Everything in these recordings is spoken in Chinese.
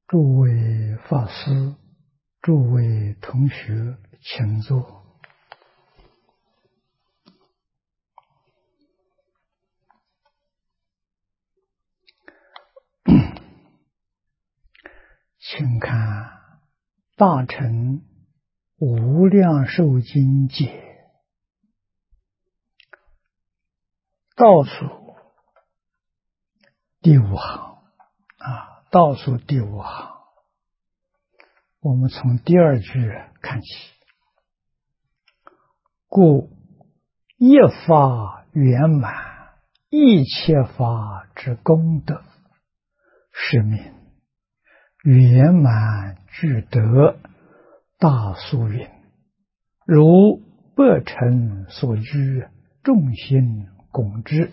诸位法师、诸位同学，请坐。请看《大乘无量寿经解》倒数第5行倒数第5行，我们从第2句看起。故一法圆满，一切法之功德，是名圆满具德大宿云。如百乘所居，众心拱之。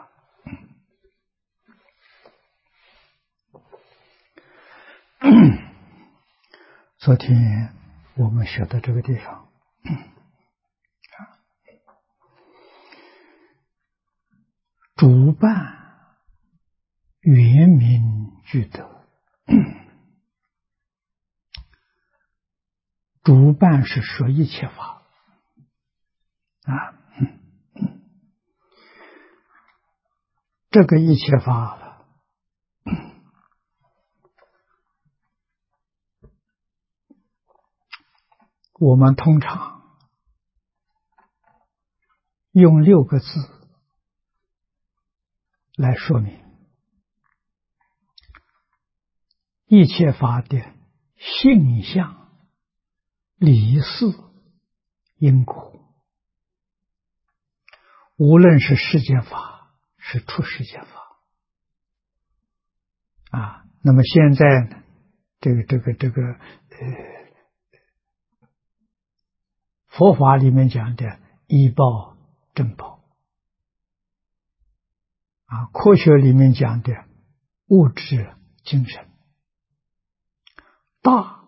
昨天我们学到这个地方，主办圆明具德。主办是说一切法这个一切法我们通常用6个字来说明一切法的性相、理事、因果。无论是世间法，是出世间法那么现在呢，佛法里面讲的依报正报科学里面讲的物质精神，大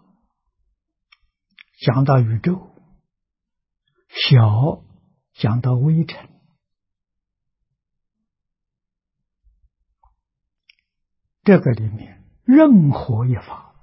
讲到宇宙，小讲到微尘。这个里面任何一法，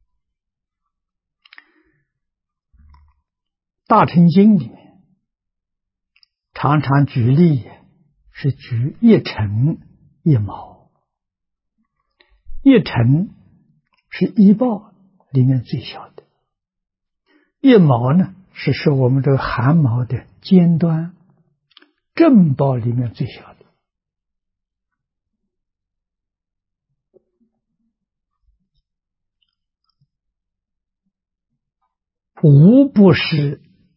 大乘经里面常常举例，是举一尘一毛。一尘是依报里面最小的，一毛呢是说我们这个汗毛的尖端，正报里面最小的。无不是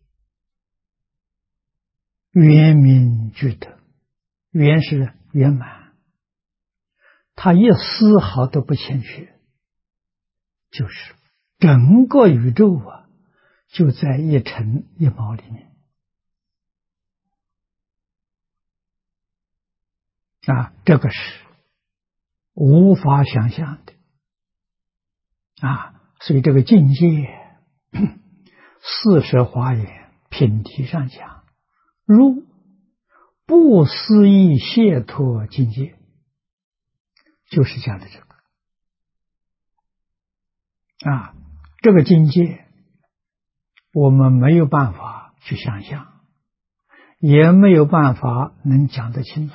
圆明具德。圆是圆满，它一丝毫都不欠缺，就是整个宇宙就在一尘一毛里面这个是无法想象的所以这个境界40华严品题上讲，入不思议解脱境界，就是讲的这个这个境界我们没有办法去想象，也没有办法能讲得清楚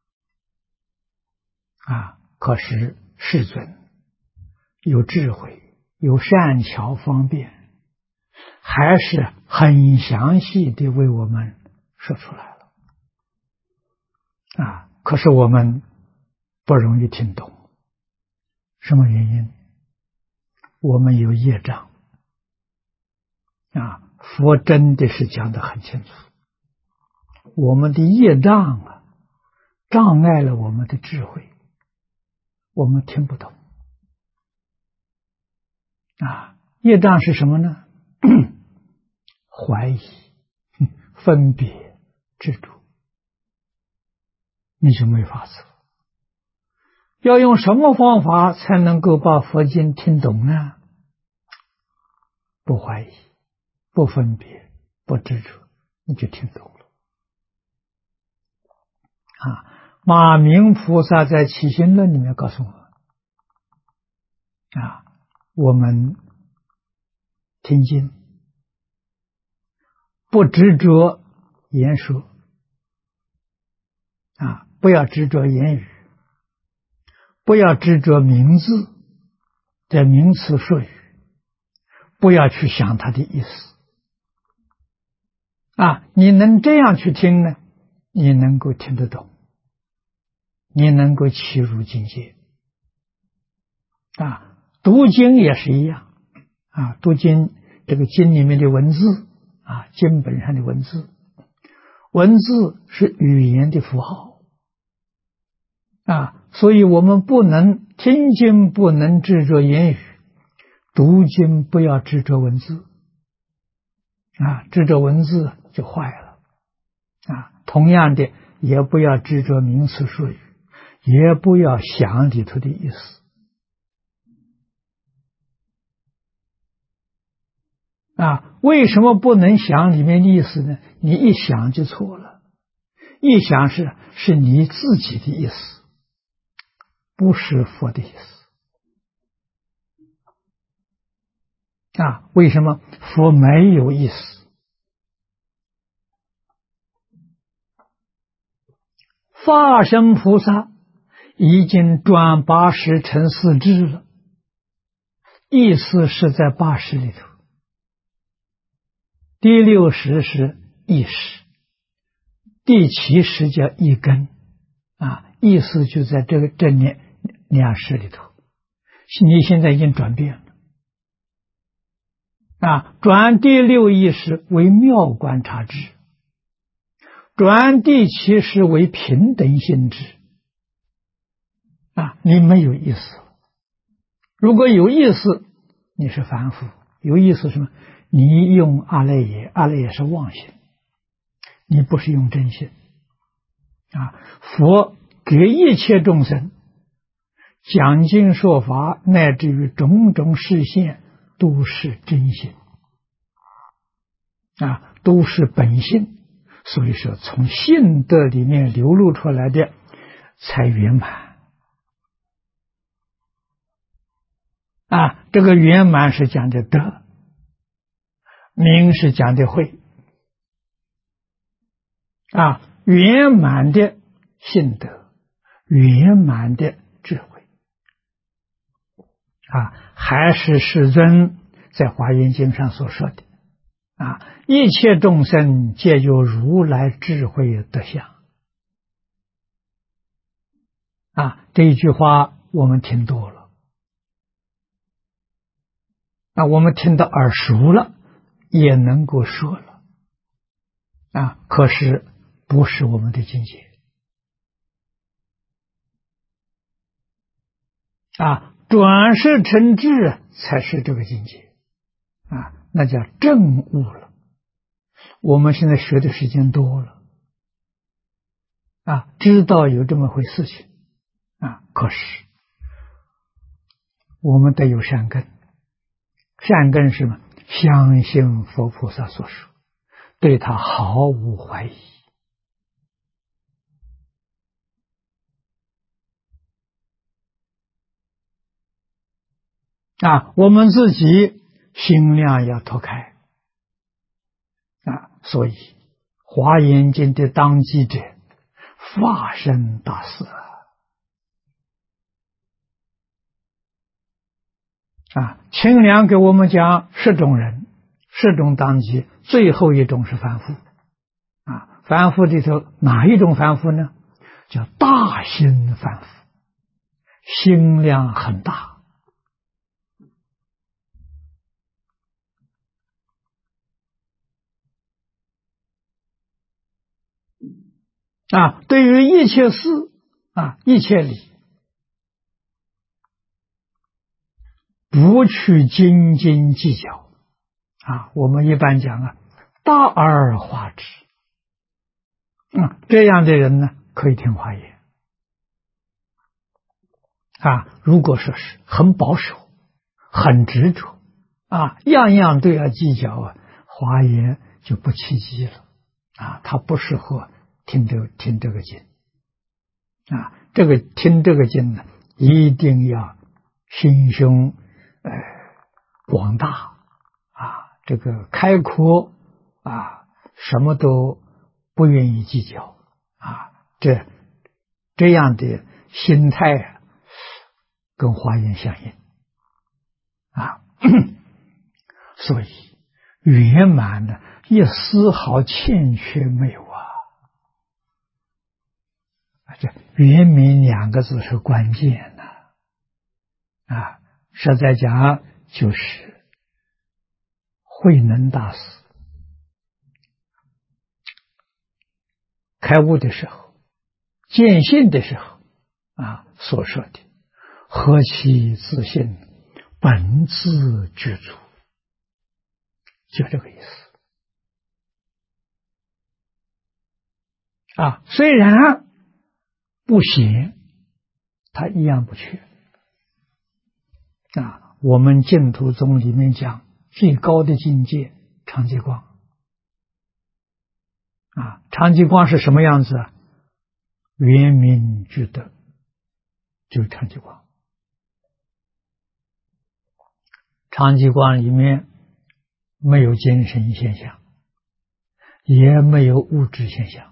可是世尊有智慧，有善巧方便，还是很详细的为我们说出来了可是我们不容易听懂。什么原因？我们有业障佛真的是讲得很清楚，我们的业障障碍了我们的智慧，我们听不懂业障是什么呢？怀疑、分别、执着，你就没法子。要用什么方法才能够把佛经听懂呢？不怀疑，不分别，不执着，你就听懂了马明菩萨在起心论里面告诉我们我们听经，不执着言说不要执着言语，不要执着名字的名词术语，不要去想它的意思你能这样去听呢，你能够听得懂，你能够契入境界读经也是一样读经，这个经里面的文字经本上的文字，文字是语言的符号所以我们不能听经，不能执着言语，读经不要执着文字执着文字就坏了同样的，也不要执着名词术语，也不要想里头的意思为什么不能想里面的意思呢？你一想就错了，一想是你自己的意思，不是佛的意思为什么？佛没有意思。法身菩萨已经转80成4智了，意思是在80里头。第60是意识，第70叫意根意思就在这两识里头。你现在已经转变了转第6意识为妙观察智，转第70为平等性智你没有意思了。如果有意思，你是凡夫；有意思什么？你用阿赖耶，阿赖耶是妄心，你不是用真心佛给一切众生讲经说法，乃至于种种示现，都是真心都是本性，所以说从性德里面流露出来的才圆满这个圆满是讲的德，明是讲的慧圆满的性德，圆满的智慧还是世尊在华严经上所说的一切众生皆有如来智慧德相这一句话我们听多了我们听得耳熟了，也能够说了可是不是我们的境界转世成智才是这个境界那叫证悟了。我们现在学的时间多了知道有这么回事情可是我们得有善根，善根是什么？相信佛菩萨所说，对他毫无怀疑我们自己心量要拓开所以华严经的当机者发生大事清凉给我们讲10种人，10种当机，最后一种是凡夫凡夫里头哪一种凡夫呢？叫大心凡夫，心量很大对于一切事一切理不去斤斤计较我们一般讲大而化之这样的人呢可以听华严如果说是很保守很执着样样都要计较华严就不契机了他不适合听这个经听这个经呢，一定要心胸广大这个开阔什么都不愿意计较这样的心态跟华严相应所以圆满呢，一丝毫欠缺没有这圆满两个字是关键实在讲就是慧能大师开悟的时候，见性的时候所说的何其自信，本自具足，就这个意思虽然不显，它一样不缺我们净土宗里面讲最高的境界常寂光常寂光是什么样子圆明具德，就是常寂光。常寂光里面没有精神现象，也没有物质现象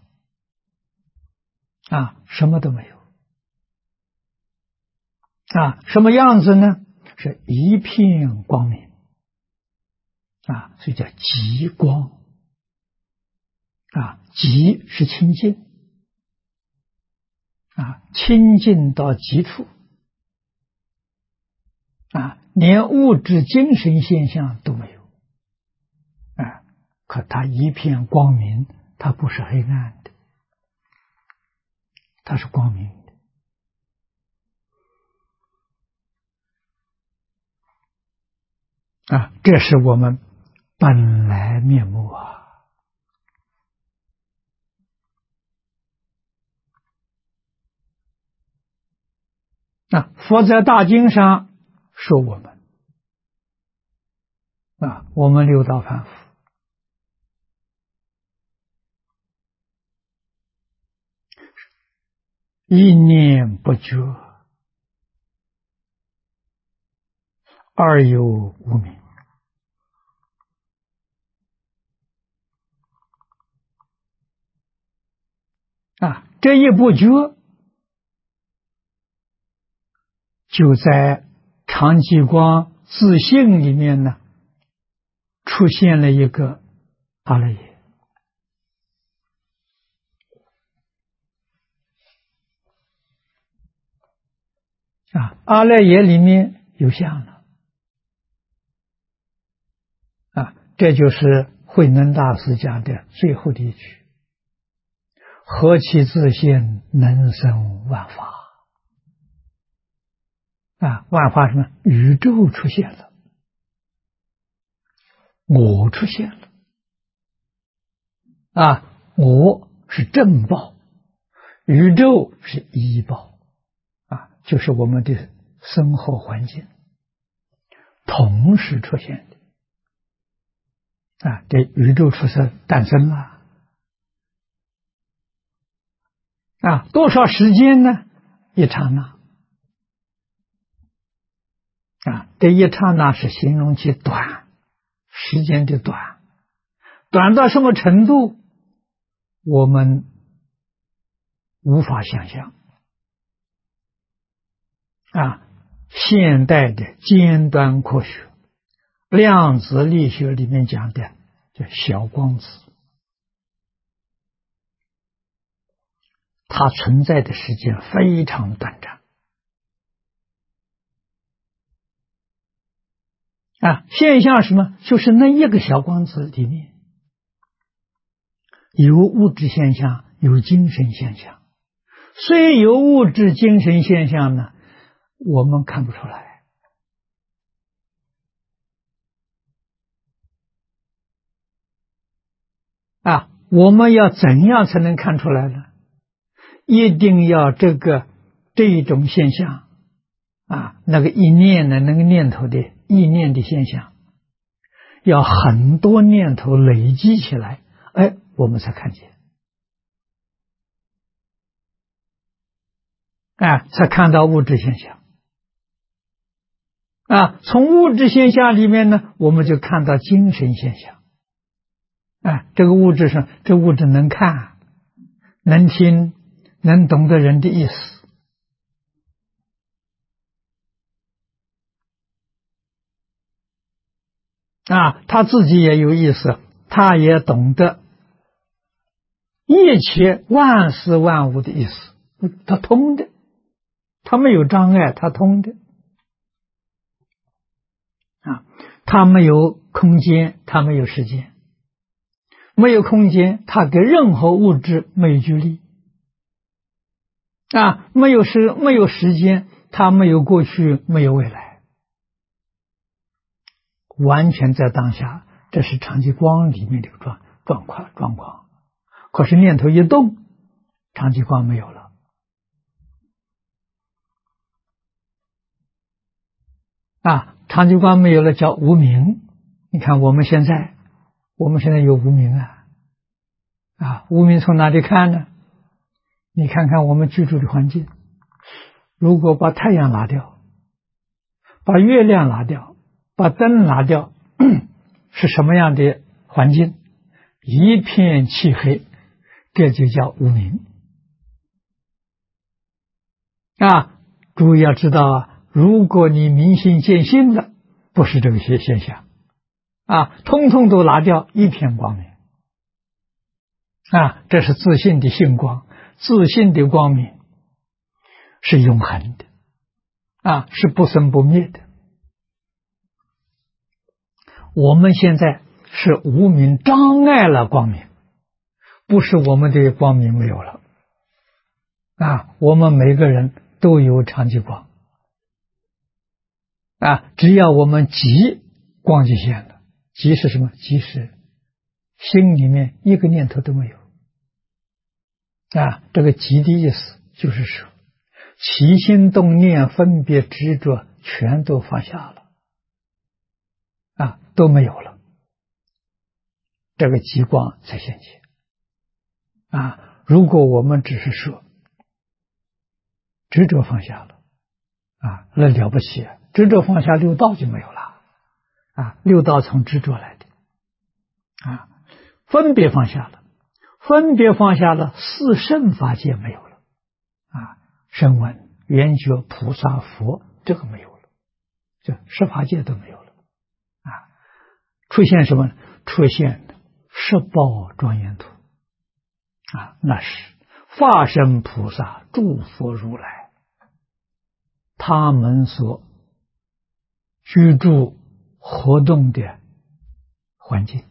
什么都没有什么样子呢？是一片光明所以叫极光极是清净清净到极处连物质精神现象都没有可它一片光明，它不是黑暗的，它是光明的这是我们本来面目佛在大经上说我们我们六道凡夫一念不觉，二有无明这一不觉就在常寂光自性里面呢，出现了一个阿赖耶阿赖耶里面有相了这就是慧能大师讲的最后的一句：何其自性，能生万法万法什么？宇宙出现了，我出现了我是正报，宇宙是依报就是我们的生活环境同时出现的这宇宙出生诞生了多少时间呢？一刹那这一刹那是形容其短，时间的短，短到什么程度我们无法想象现代的尖端科学量子力学里面讲的叫小光子，它存在的时间非常短暂现象什么？就是那一个小光子里面有物质现象，有精神现象，虽有物质精神现象呢，我们看不出来我们要怎样才能看出来呢？一定要这种现象那个一念的那个念头的意念的现象，要很多念头累积起来，我们才看见才看到物质现象从物质现象里面呢，我们就看到精神现象。这个物质上，这物质能看、能听、能懂得人的意思。他自己也有意思，他也懂得一切万事万物的意思，他通的，他没有障碍，他通的。他没有空间，他没有时间。没有空间，他给任何物质没有距离。没有时间，他没有过去，没有未来，完全在当下。这是长寂光里面的状况。可是念头一动，长寂光没有了。长寂光没有了，叫无明。你看我们现在有无明无明从哪里看呢？你看看我们居住的环境，如果把太阳拿掉，把月亮拿掉，把灯拿掉，是什么样的环境？一片漆黑，这就叫无明。诸位要知道如果你明心见性了，不是这个些现象通通都拿掉，一片光明这是自信的性光，自信的光明是永恒的是不生不灭的。我们现在是无明障碍了光明，不是我们的光明没有了我们每个人都有长寂光只要我们极光就现了。极是什么？极是心里面一个念头都没有这个极的意思就是说，起心动念分别执着全都放下了都没有了，这个极光才现前如果我们只是说执着放下了那了不起执着放下六道就没有了六道从执着来的分别放下了，分别放下了，四圣法界没有了声闻、缘觉、菩萨、佛，这个没有了，这十法界都没有了出现什么呢？出现十报庄严土那是化身菩萨、诸佛如来他们所居住活动的环境。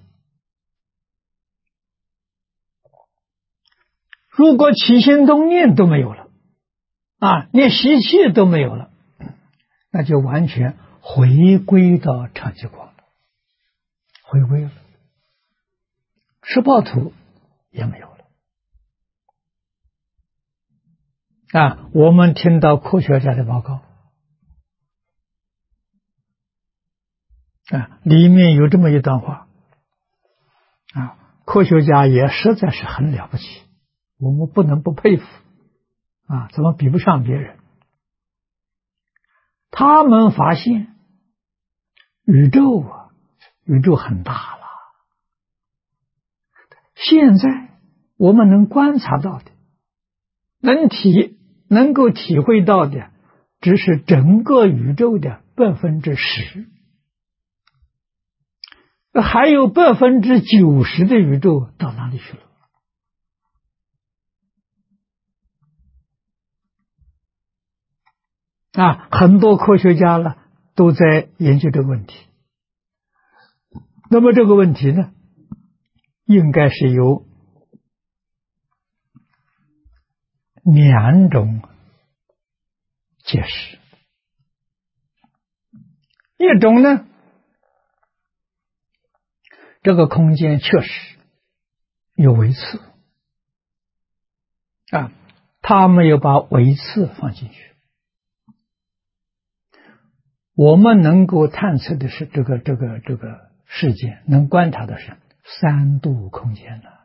如果起心动念都没有了连习气都没有了，那就完全回归到长寂光了，回归了，十报土也没有了我们听到科学家的报告里面有这么一段话科学家也实在是很了不起，我们不能不佩服怎么比不上别人？他们发现宇宙很大了，现在我们能观察到的，能够体会到的，只是整个宇宙的10%，还有90%的宇宙到哪里去了？很多科学家呢都在研究这个问题。那么这个问题呢，应该是由2种解释。一种呢，这个空间确实有维次他没有把维次放进去。我们能够探测的是这个世界，能观察的是3度空间了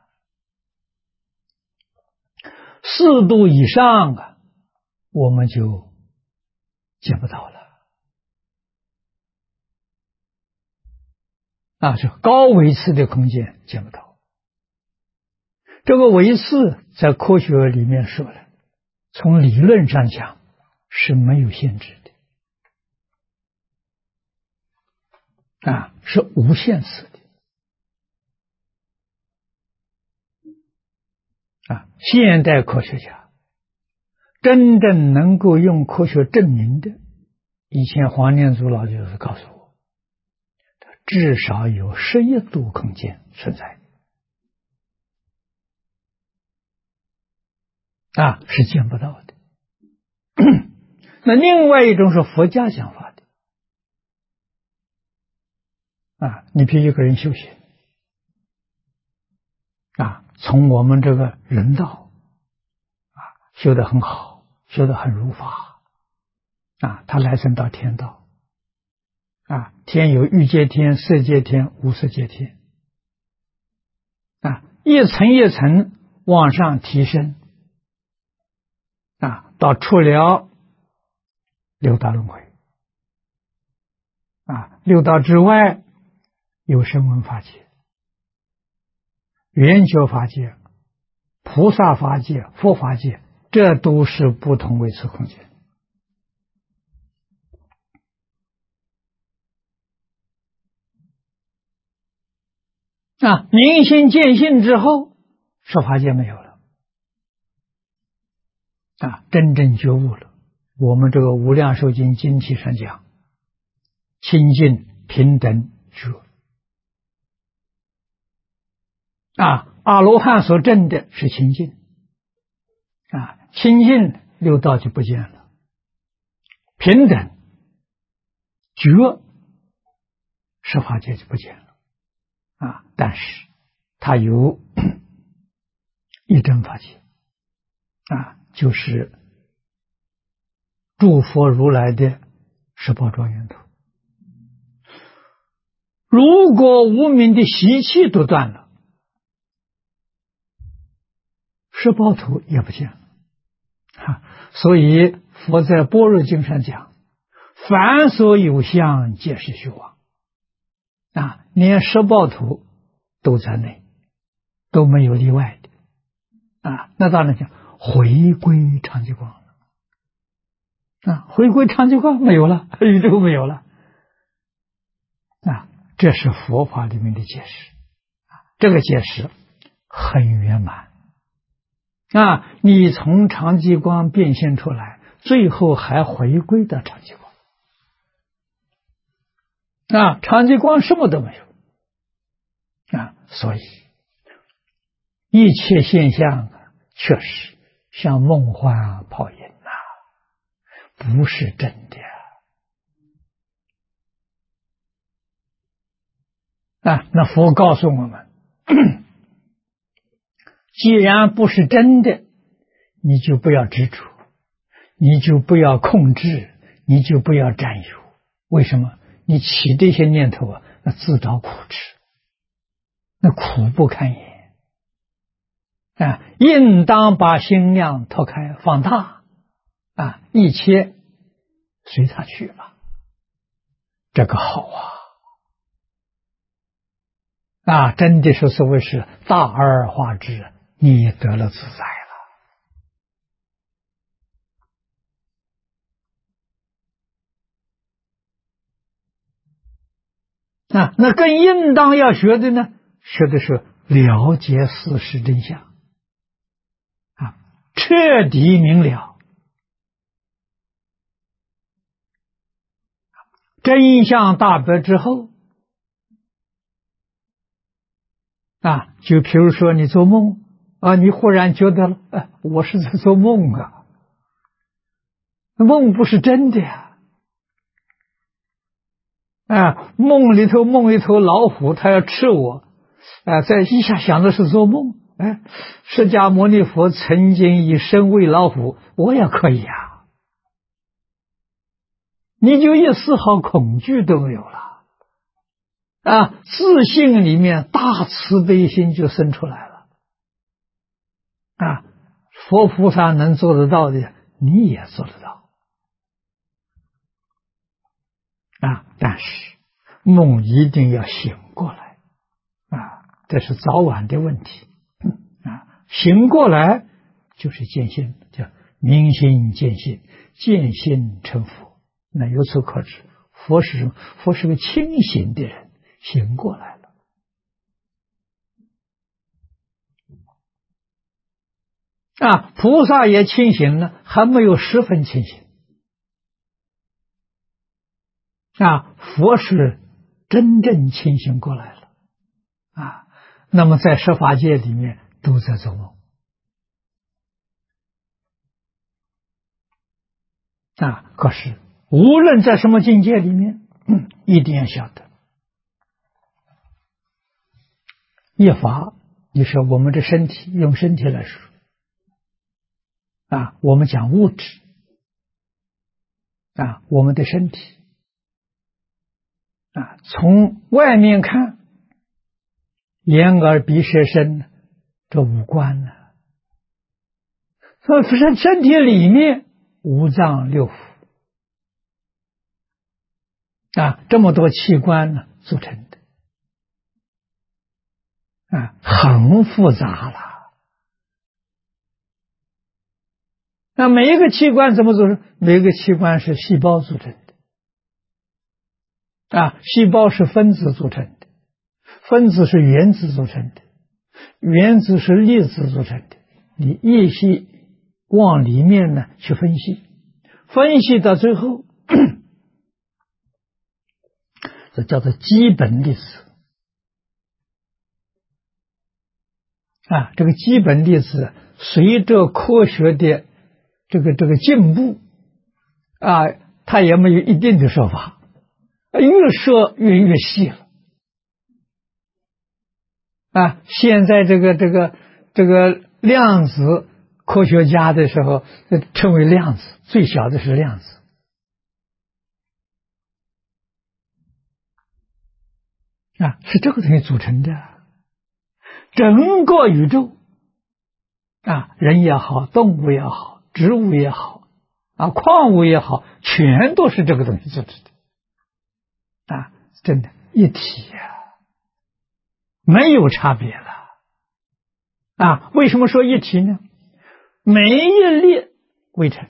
，4度以上我们就见不到了是高维次的空间见不到。这个维次在科学里面说了，从理论上讲是没有限制的，是无限次的。现代科学家真正能够用科学证明的，以前黄念祖老就是告诉我，至少有11度空间存在，是见不到的。那另外一种是佛家讲法的，你比如一个人修行，从我们这个人道，修得很好，修得很如法，他来生到天道，天有欲界天、色界天、无色界天，一层一层往上提升，到出了六道轮回，六道之外有声闻法界、圆觉法界、菩萨法界、佛法界，这都是不同维次空间。明心见性之后，十法界没有了，真正觉悟了。我们这个无量寿经经题上讲，清净平等觉。阿罗汉所证的是清净，清净六道就不见了，平等觉十法界就不见了，但是它有一真法界，就是诸佛如来的十宝庄严土。如果无明的习气都断了，十宝土也不见了。所以佛在般若经上讲，凡所有相皆是虚妄，连十宝土都在内，都没有例外的。那当然讲回归常寂光了，回归常寂光没有了，宇宙没有了，这是佛法里面的解释，这个解释很圆满。你从常寂光变现出来，最后还回归到常寂光。常寂光什么都没有，所以一切现象确实像梦幻泡影不是真的。那佛告诉我们，既然不是真的，你就不要执着，你就不要控制，你就不要占有。为什么？你起这些念头那自找苦吃，那苦不堪言。应当把心量拓开放大，一切随他去吧，这个好真的是所谓是大而化之，你也得了自在了。那更应当要学的呢，学的是了解事实真相，彻底明了，真相大白之后，就比如说你做梦你忽然觉得了，我是在做梦梦不是真的呀。梦里头老虎它要吃我，再一下想的是做梦，释迦牟尼佛曾经以身为老虎，我也可以你就一丝毫恐惧都没有了。自信里面大慈悲心就生出来了。佛菩萨能做得到的，你也做得到。但是梦一定要醒过来啊，这是早晚的问题啊。醒过来就是见性，叫明心见性，见性成佛。那由此可知，佛是什么？佛是个清醒的人，醒过来了啊。菩萨也清醒了，还没有十分清醒啊。佛是真正清醒过来了啊。那么在十法界里面都在做梦啊。可是无论在什么境界里面，一定要晓得一法。你说我们的身体，用身体来说啊，我们讲物质啊，我们的身体啊，从外面看，眼耳鼻舌身这五官呢，身体里面五脏六腑啊，这么多器官呢组成的啊，很复杂了。那每一个器官怎么组成？每一个器官是细胞组成的啊，细胞是分子组成的，分子是原子组成的，原子是粒子组成的。你一细往里面呢去分析，分析到最后这叫做基本粒子啊。这个基本粒子随着科学的这个进步啊，它也没有一定的说法，越说越细了啊。现在这个量子科学家的时候称为量子，最小的是量子啊，是这个东西组成的。整个宇宙啊，人也好，动物也好，植物也好啊，矿物也好，全都是这个东西组成的啊，真的一体没有差别了啊。为什么说一体呢？每一粒微尘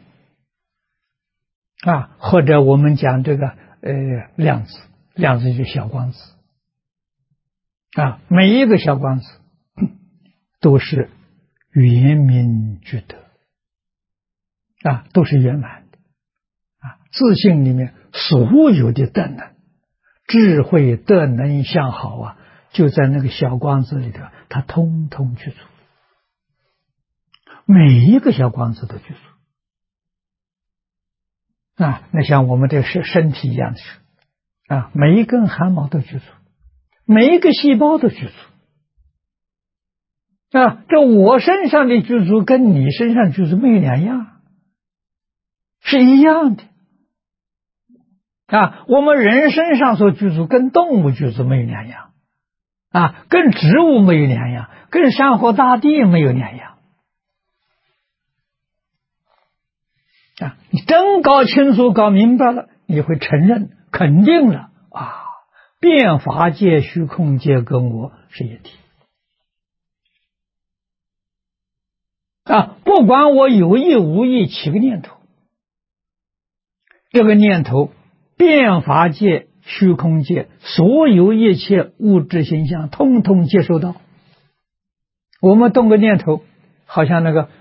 啊，或者我们讲这个量子，量子就是小光子啊，每一个小光子都是圆明具德啊，都是圆满的啊。自性里面所有的德能、智慧、德能相好啊，就在那个小光子里头，它通通具足，每一个小光子都具足啊。那像我们这个身体一样的是啊，每一根汗毛都具足，每一个细胞都具足啊。这我身上的具足跟你身上具足没有两样，是一样的啊。我们人身上所具足跟动物具足没有两样啊，跟植物没有两样，跟山河大地没有两样啊。你真搞清楚搞明白了，你会承认肯定了啊，变法界虚空界跟我是一体啊。不管我有意无意起个念头，这个念头变法界虚空界所有一切物质形象通通接收到。我们动个念头，好像那个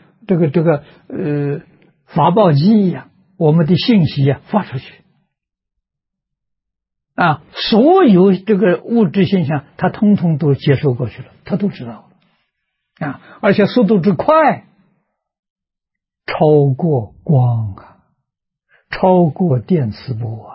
发报机一样，我们的信息发出去啊，所有这个物质现象它通通都接收过去了，它都知道了啊，而且速度之快，超过光啊，超过电磁波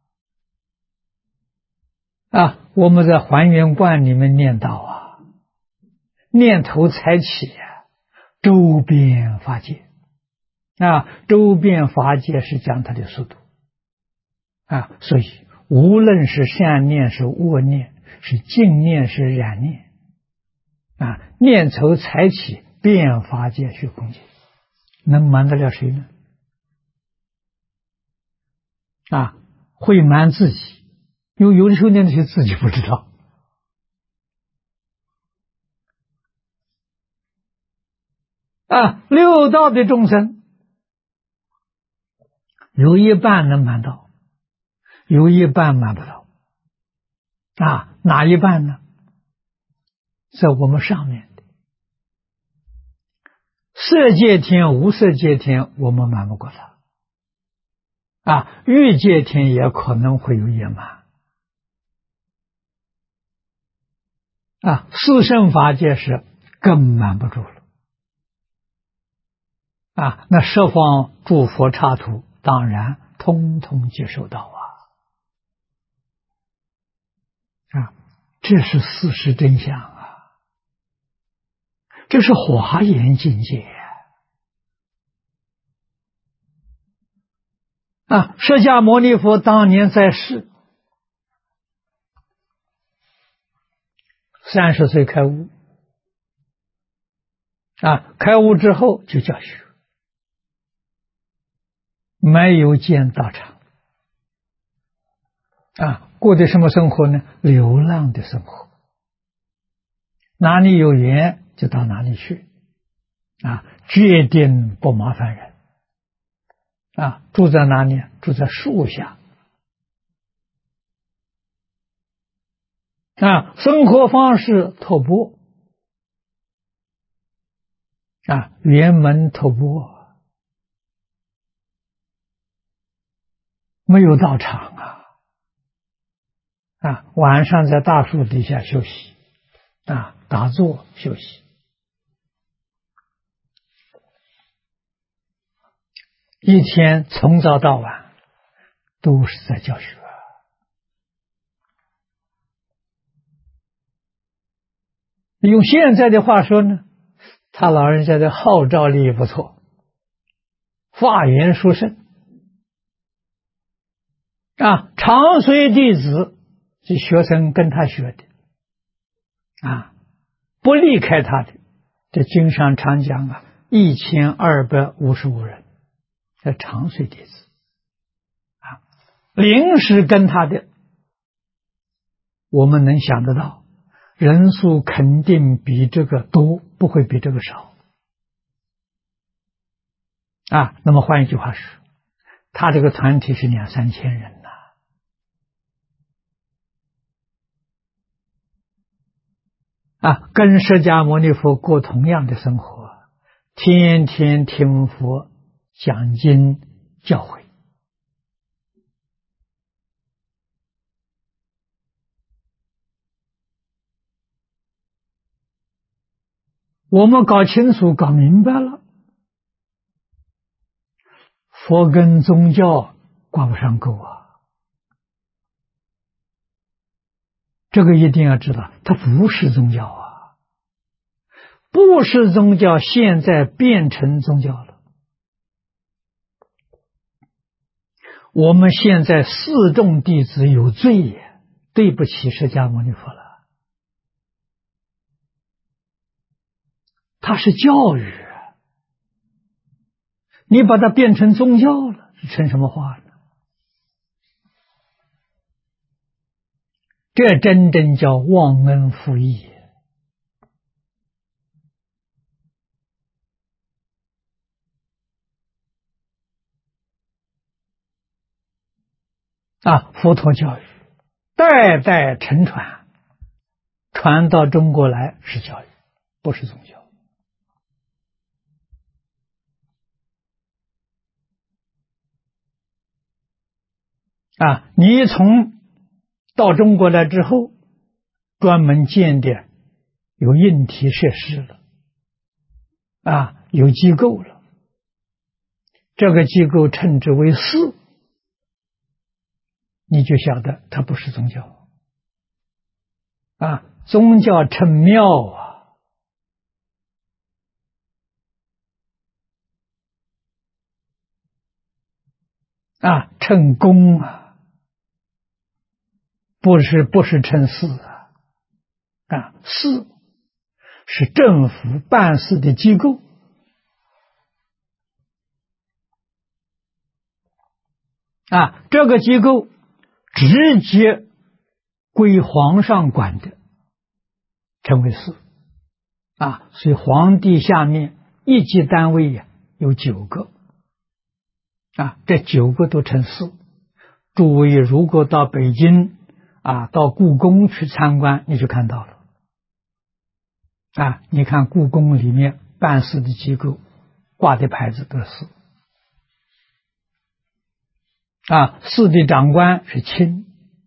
啊。我们在还原观里面念到啊，念头才起周边法界啊，周边法界是讲它的速度啊。所以无论是善念是恶念，是净念是染念啊，念头才起，变法界虚空界，能瞒得了谁呢？啊，会瞒自己， 因为有的时候那些自己不知道。六道的众生有一半能满到，有一半满不到。哪一半呢？在我们上面的色界天、无色界天，我们满不过它。欲界天也可能会有业满。四圣法界是更满不住了。那十方诸佛刹土当然通通接受到这是事实真相这是华严境界释迦牟尼佛当年在世30岁开悟开悟之后就教学，没有建道场过的什么生活呢？流浪的生活，哪里有缘就到哪里去决定不麻烦人住在哪里？住在树下生活方式托钵圆门托钵，没有道场晚上在大树底下休息打坐休息，一天从早到晚都是在教学用现在的话说呢，他老人家的号召力不错，法缘殊胜常随弟子是学生跟他学的不离开他的。这经上常讲1255人这常随弟子临时跟他的我们能想得到，人数肯定比这个多，不会比这个少那么换一句话说，他这个团体是2-3千人跟释迦牟尼佛过同样的生活，天天听佛讲经教诲我们搞清楚搞明白了，佛跟宗教挂不上钩这个一定要知道，它不是宗教不是宗教，现在变成宗教了。我们现在四众弟子有罪对不起释迦牟尼佛了。它是教育你把它变成宗教了，成什么话呢？这真正叫忘恩负义佛陀教育代代承传，传到中国来是教育，不是宗教你从到中国来之后，专门建的有硬体设施了有机构了，这个机构称之为寺，你就晓得它不是宗教宗教称庙称宫不是称寺寺是政府办事的机构这个机构直接归皇上管的，称为寺。所以皇帝下面一级单位有9个，这9个都称寺。诸位如果到北京到故宫去参观，你就看到了。你看故宫里面办事的机构挂的牌子都是寺。寺的长官是卿。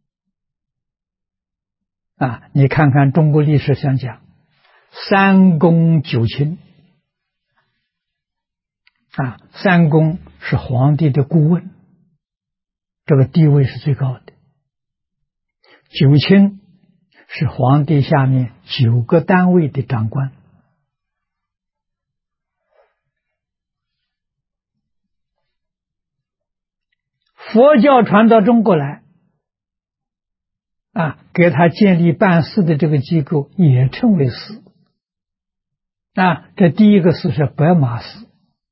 你看看中国历史上讲3公9卿。3公是皇帝的顾问，这个地位是最高的。9卿是皇帝下面9个单位的长官。佛教传到中国来，给他建立办事的这个机构也称为寺。这第一个寺是白马寺。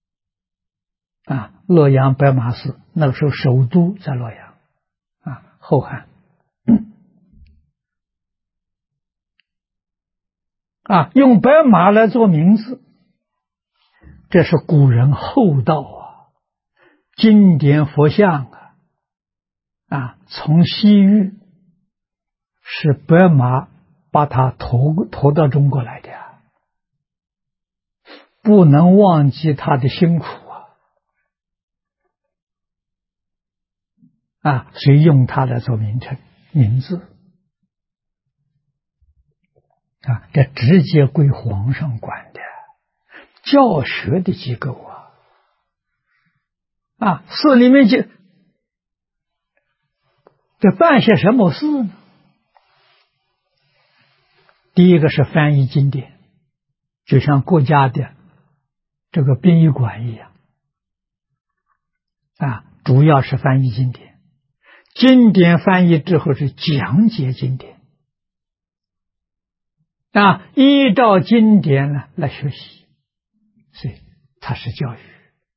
洛阳白马寺那个时候首都在洛阳，后汉。用白马来做名字，这是古人厚道经典佛像从西域是白马把它驮到中国来的，不能忘记他的辛苦所以用它来做名字这直接归皇上管的教学的机构寺里面这办些什么事呢？第一个是翻译经典，就像国家的这个殡仪馆一样主要是翻译经典。经典翻译之后是讲解经典依照经典来学习，所以它是教育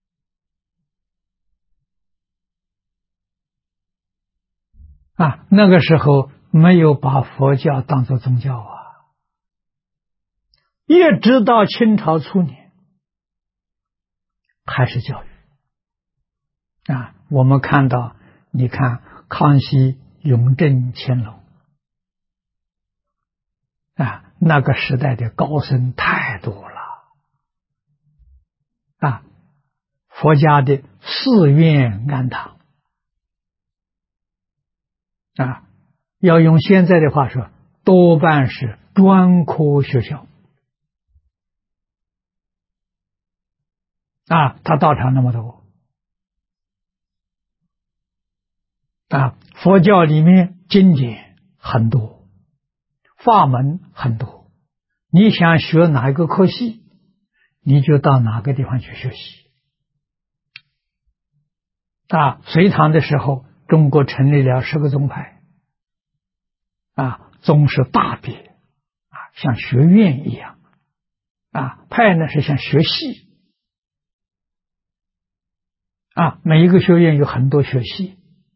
那个时候没有把佛教当作宗教一直到清朝初年还是教育我们看到，你看康熙、雍正、乾隆那个时代的高僧太多了佛家的寺院庵堂要用现在的话说，多半是专科学校他道场那么多佛教里面经典很多，法门很多，你想学哪一个科系，你就到哪个地方去学习隋唐的时候，中国成立了10个宗派宗是大别像学院一样派呢是像学系每一个学院有很多学系，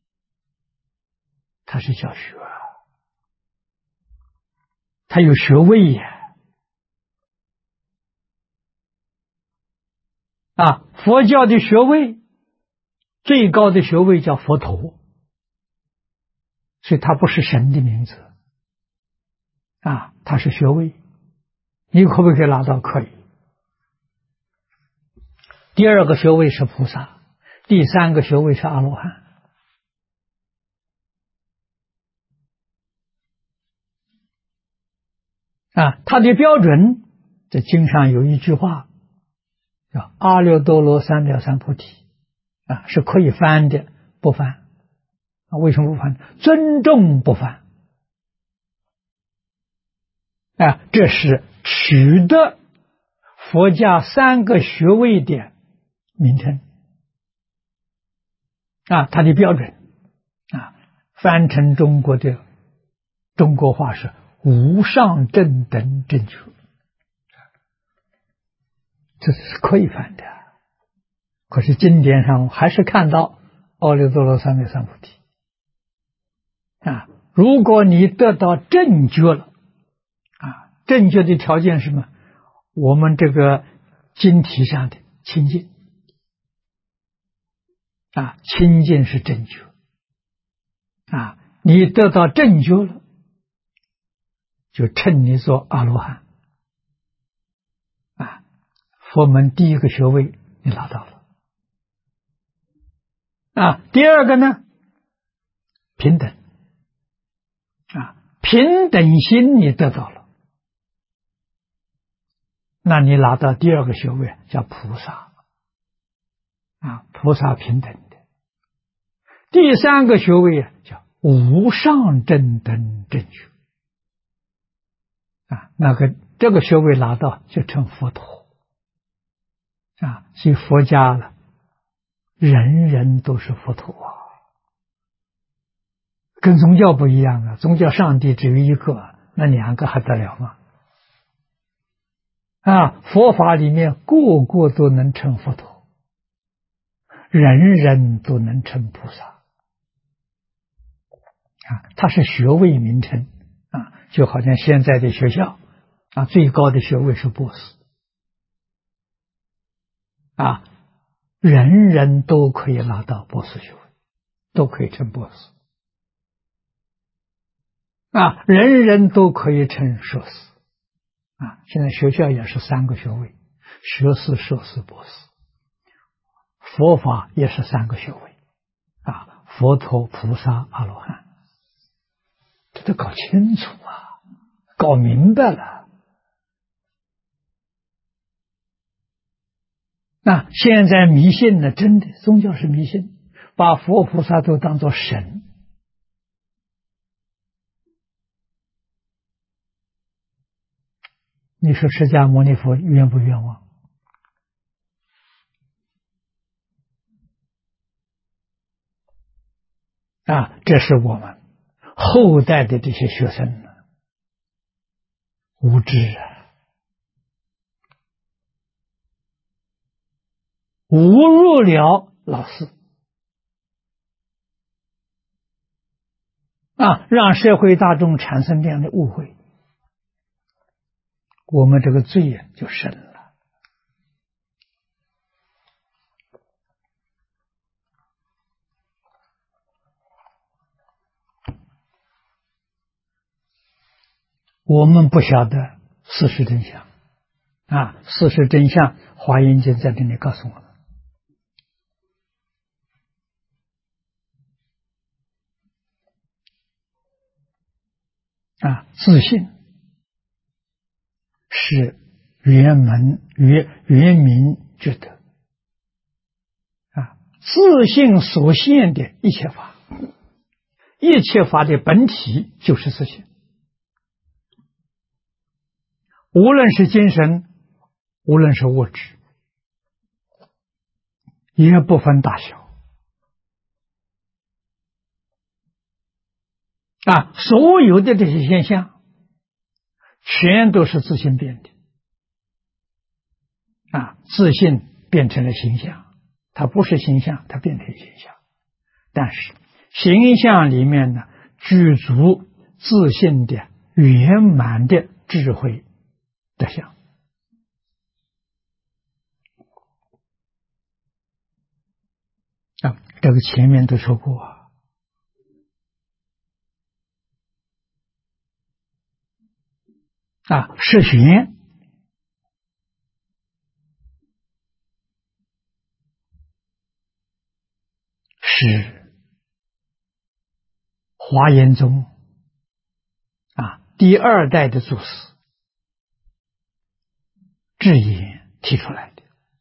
它是教学它有学位佛教的学位最高的学位叫佛陀，所以它不是神的名字它是学位，你可不可以拿到？可以。第2个学位是菩萨，第3个学位是阿罗汉它的标准，在经上有一句话叫阿耨多罗三藐三菩提是可以翻的，不翻为什么不翻？尊重不翻这是取得佛家3个学位的名称它的标准翻成中国的中国话是无上正等正觉，这是可以翻的。可是经典上还是看到阿耨多罗三藐三菩提如果你得到正觉了，正觉的条件是什么？我们这个经体上的清净，清净是正觉，你得到正觉了，就称你做阿罗汉，佛门第一个学位你拿到了，第二个呢，平等，平等心你得到了，那你拿到第二个学位叫菩萨，菩萨平等的。第三个学位叫无上正等正觉，这个学位拿到就成佛陀，所以佛家了，人人都是佛陀跟宗教不一样宗教上帝只有一个，那两个还得了吗？佛法里面个个都能成佛陀，人人都能成菩萨，它是学位名称就好像现在的学校最高的学位是博士人人都可以拿到博士学位，都可以成博士人人都可以成硕士现在学校也是3个学位，学士、硕士、博士。佛法也是3个学位佛陀、菩萨、阿罗汉，这都搞清楚搞明白了。现在迷信呢，真的宗教是迷信，把佛菩萨都当作神。你说释迦牟尼佛冤不冤枉？这是我们后代的这些学生无知侮辱了老师让社会大众产生这样的误会，我们这个罪就深了。我们不晓得事实真相事实真相华严经在这里告诉我们自信是圆明觉德自信所现的一切法，一切法的本体就是自信，无论是精神，无论是物质，也不分大小所有的这些现象全都是自信变的自信变成了形象，它不是形象，它变成形象，但是形象里面呢具足自信的圆满的智慧德相这个前面都说过是玄是华严宗第2代的祖师智言提出来的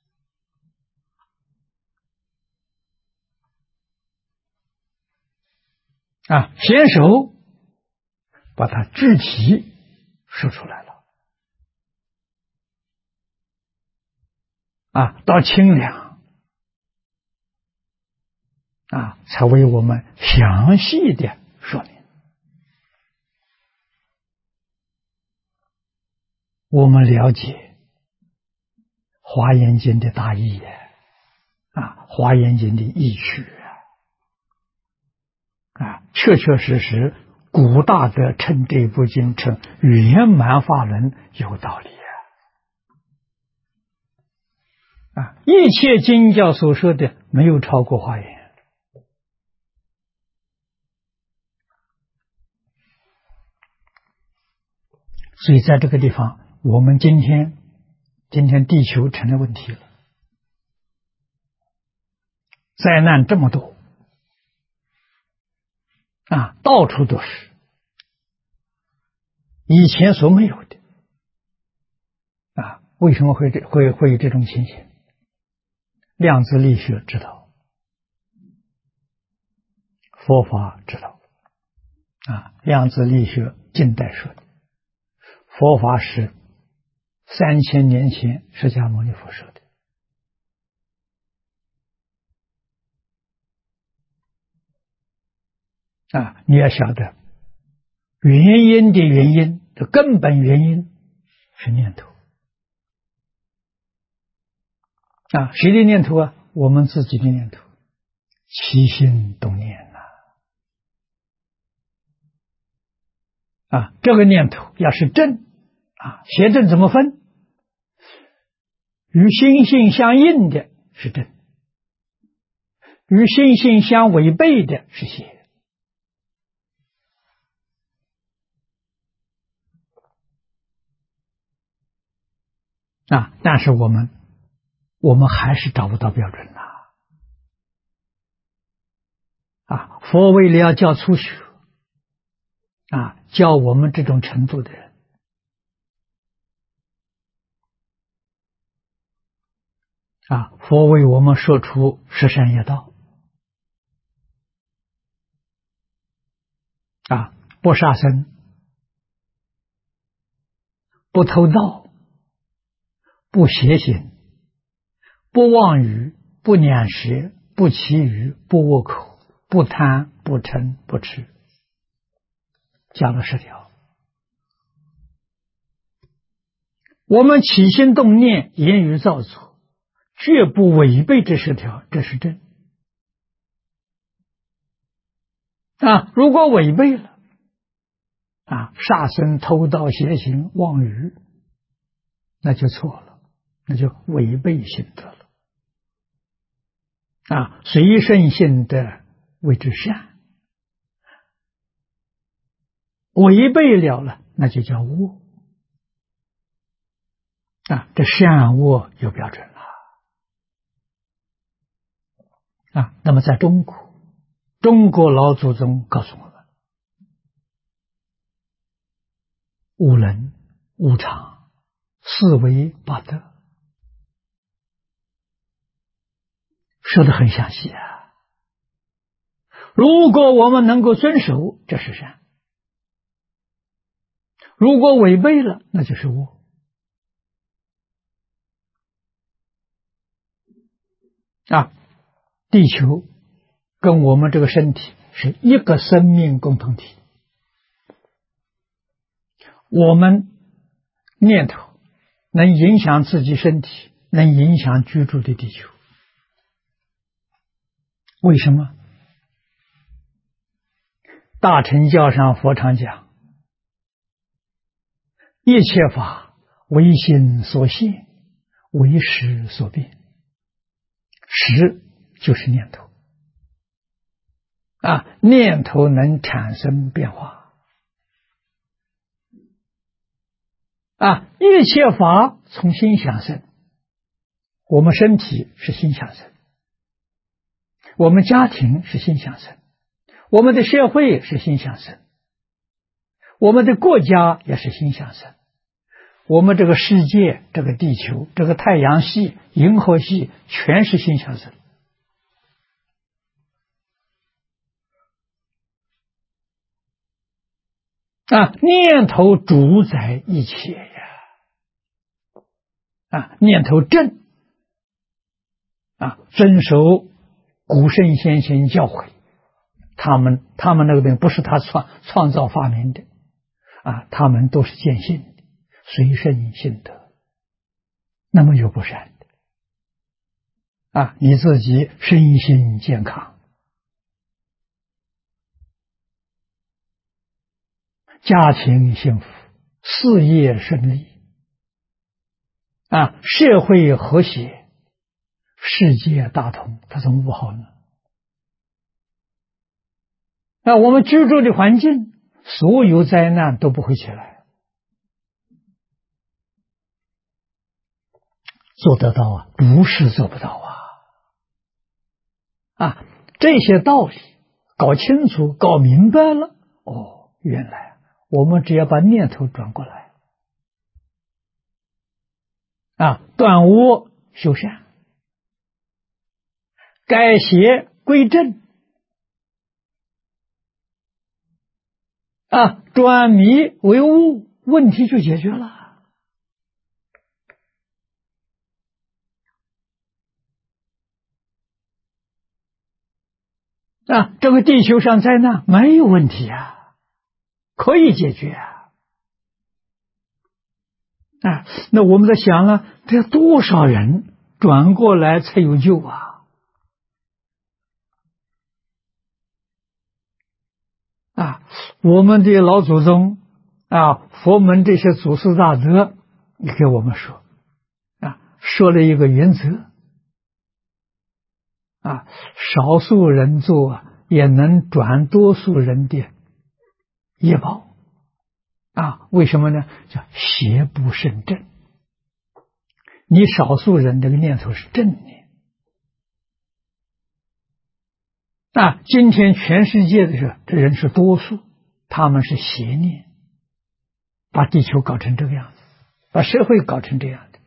先手把它具体说出来了到清凉才为我们详细的说明。我们了解华严经的大意华严经的意趣确确实实古大德称这部经称圆满法门，有道理一切经教所说的没有超过华严。所以在这个地方，我们今天地球成了问题了，灾难这么多到处都是以前所没有的为什么会有这种情形？量子力学知道，佛法知道量子力学近代说的，佛法是3000年前释迦牟尼佛说的你要晓得原因的原因的根本原因是念头谁的念头我们自己的念头，起心动念这个念头要是正邪正怎么分？与心性相应的是正，与心性相违背的是邪但是我们还是找不到标准佛为了要教初学教我们这种程度的人佛为我们说出十善业道不杀生，不偷盗，不邪行，不妄语，不两舌，不绮语，不恶口，不贪，不嗔，不痴，讲了10条。我们起心动念，言语造作，绝不违背这10条，这是正如果违背了杀生、偷盗、邪行、妄语，那就错了，那就违背心德了随顺心德谓之善，违背了那就叫恶这善恶有标准了那么在中国老祖宗告诉我们，无能、无常、四维八德，说得很详细如果我们能够遵守，这是善；如果违背了，那就是恶地球跟我们这个身体是一个生命共同体，我们念头能影响自己身体，能影响居住的地球。为什么？大乘教上佛常讲，一切法唯心所现，唯识所变。识就是念头念头能产生变化一切法从心想生，我们身体是心想生，我们家庭是心想生，我们的社会是心想生，我们的国家也是心想生，我们这个世界，这个地球，这个太阳系、银河系全是心想生念头主宰一切念头正遵守古圣先贤教诲，他们那个东西不是他创造发明的他们都是见性的，随顺性德，那么有不善的你自己身心健康家庭幸福，事业顺利，社会和谐，世界大同，它怎么不好呢？我们居住的环境，所有灾难都不会起来。做得到啊，不是做不到这些道理搞清楚、搞明白了，原来我们只要把念头转过来，断恶修善，改邪归正，转迷为悟，问题就解决了。这个地球上灾难没有问题可以解决那我们在想这要多少人转过来才有救我们的老祖宗佛门这些祖师大德给我们说了一个原则少数人做也能转多数人的业报为什么呢？叫邪不胜正。你少数人这个念头是正念今天全世界的这人是多数，他们是邪念，把地球搞成这个样子，把社会搞成这样的。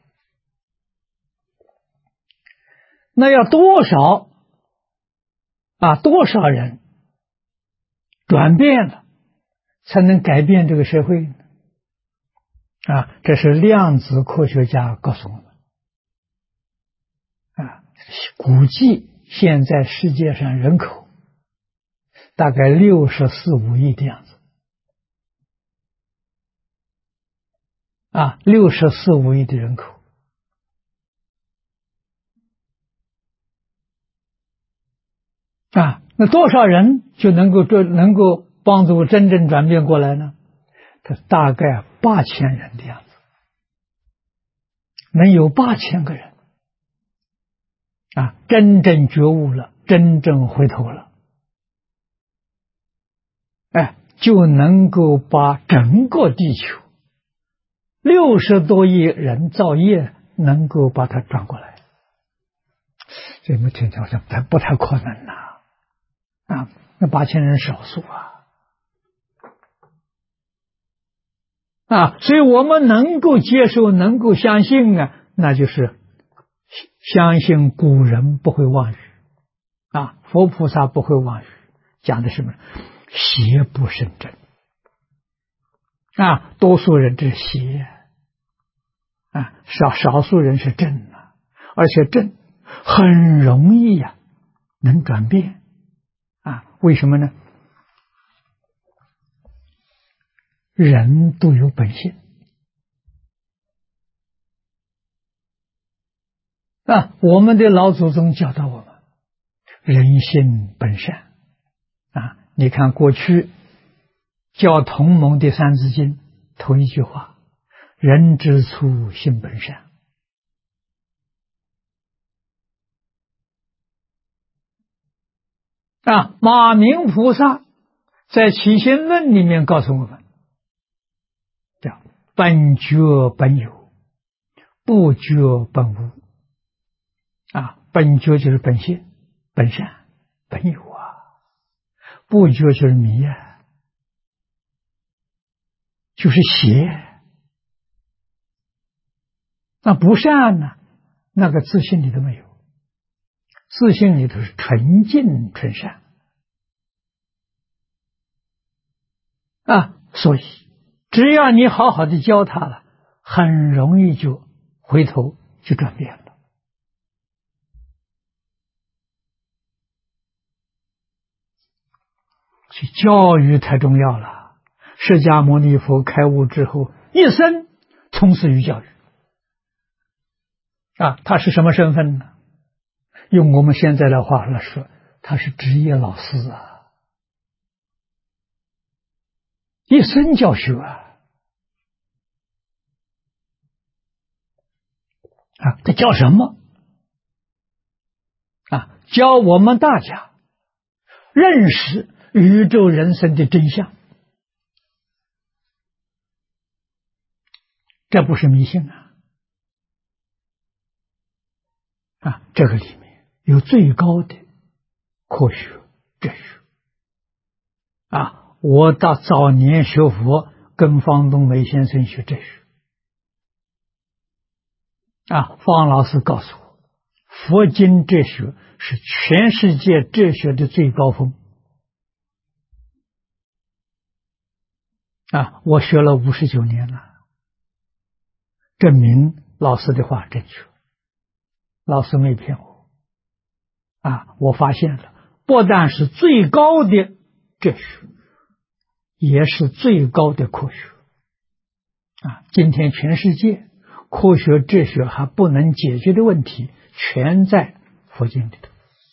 那要多少人转变了，才能改变这个社会呢？这是量子科学家告诉我们估计现在世界上人口大概64、65亿的样子64、65亿的人口那多少人就能够帮助真正转变过来呢？它大概8000人的样子，能有8000个人真正觉悟了，真正回头了，就能够把整个地球60多亿人造业能够把它转过来。这没听起来不太可能那8000人少数所以我们能够接受，能够相信那就是相信古人不会妄语佛菩萨不会妄语，讲的什么？邪不胜正多数人这是邪少数人是正而且正很容易能转变为什么呢？人都有本性我们的老祖宗教导我们人性本善你看过去教同盟的三字经头一句话，人之初性本善马明菩萨在起心论里面告诉我们叫本觉本有，不觉本无本觉就是本性本善本有不觉就是迷就是邪那不善呢？那个自信里都没有，自信里头是纯净纯善所以只要你好好的教他了，很容易就回头就转变了。所以教育太重要了。释迦牟尼佛开悟之后，一生从事于教育他是什么身份呢？用我们现在的话来说，他是职业老师一生教学这教什么教我们大家认识宇宙人生的真相。这不是迷信这个里面有最高的科学哲学我到早年学佛，跟方东梅先生学哲学方老师告诉我，佛经哲学是全世界哲学的最高峰我学了59年了，证明老师的话正确，老师没骗我我发现了，不但是最高的哲学，也是最高的科学今天全世界科学哲学还不能解决的问题，全在佛经里头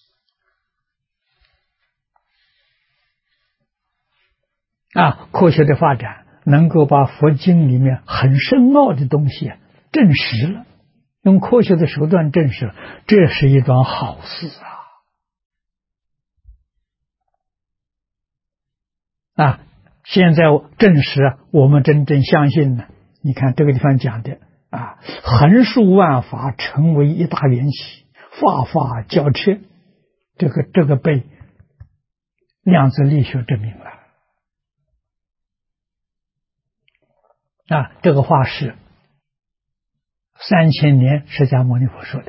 科学的发展能够把佛经里面很深奥的东西证实了，用科学的手段证实了，这是一桩好事现在证实我们真正相信呢。你看这个地方讲的横竖万法成为一大缘起，法法交彻，这个被量子力学证明了这个话是3000年释迦牟尼佛说的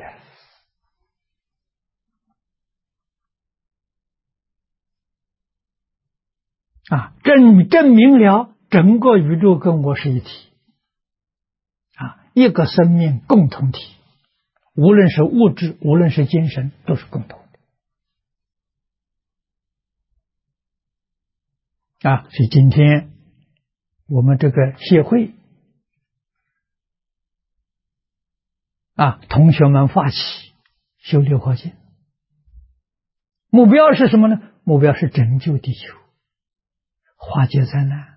证明了整个宇宙跟我是一体一个生命共同体，无论是物质，无论是精神，都是共同的所以今天我们这个协会同学们发起修六合敬，目标是什么呢？目标是拯救地球，化解灾难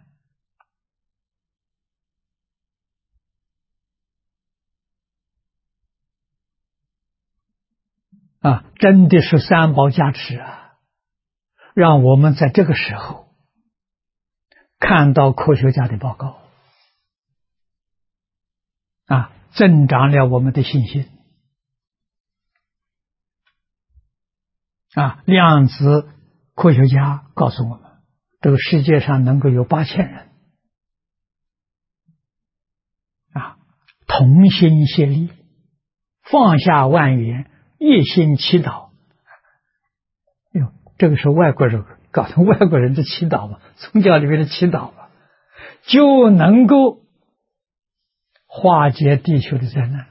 真的是三宝加持让我们在这个时候看到科学家的报告增长了我们的信心量子科学家告诉我们，这个世界上能够有8000人同心协力，放下万缘，一心祈祷。这个是外国人搞成外国人的祈祷嘛，宗教里面的祈祷嘛，就能够化解地球的灾难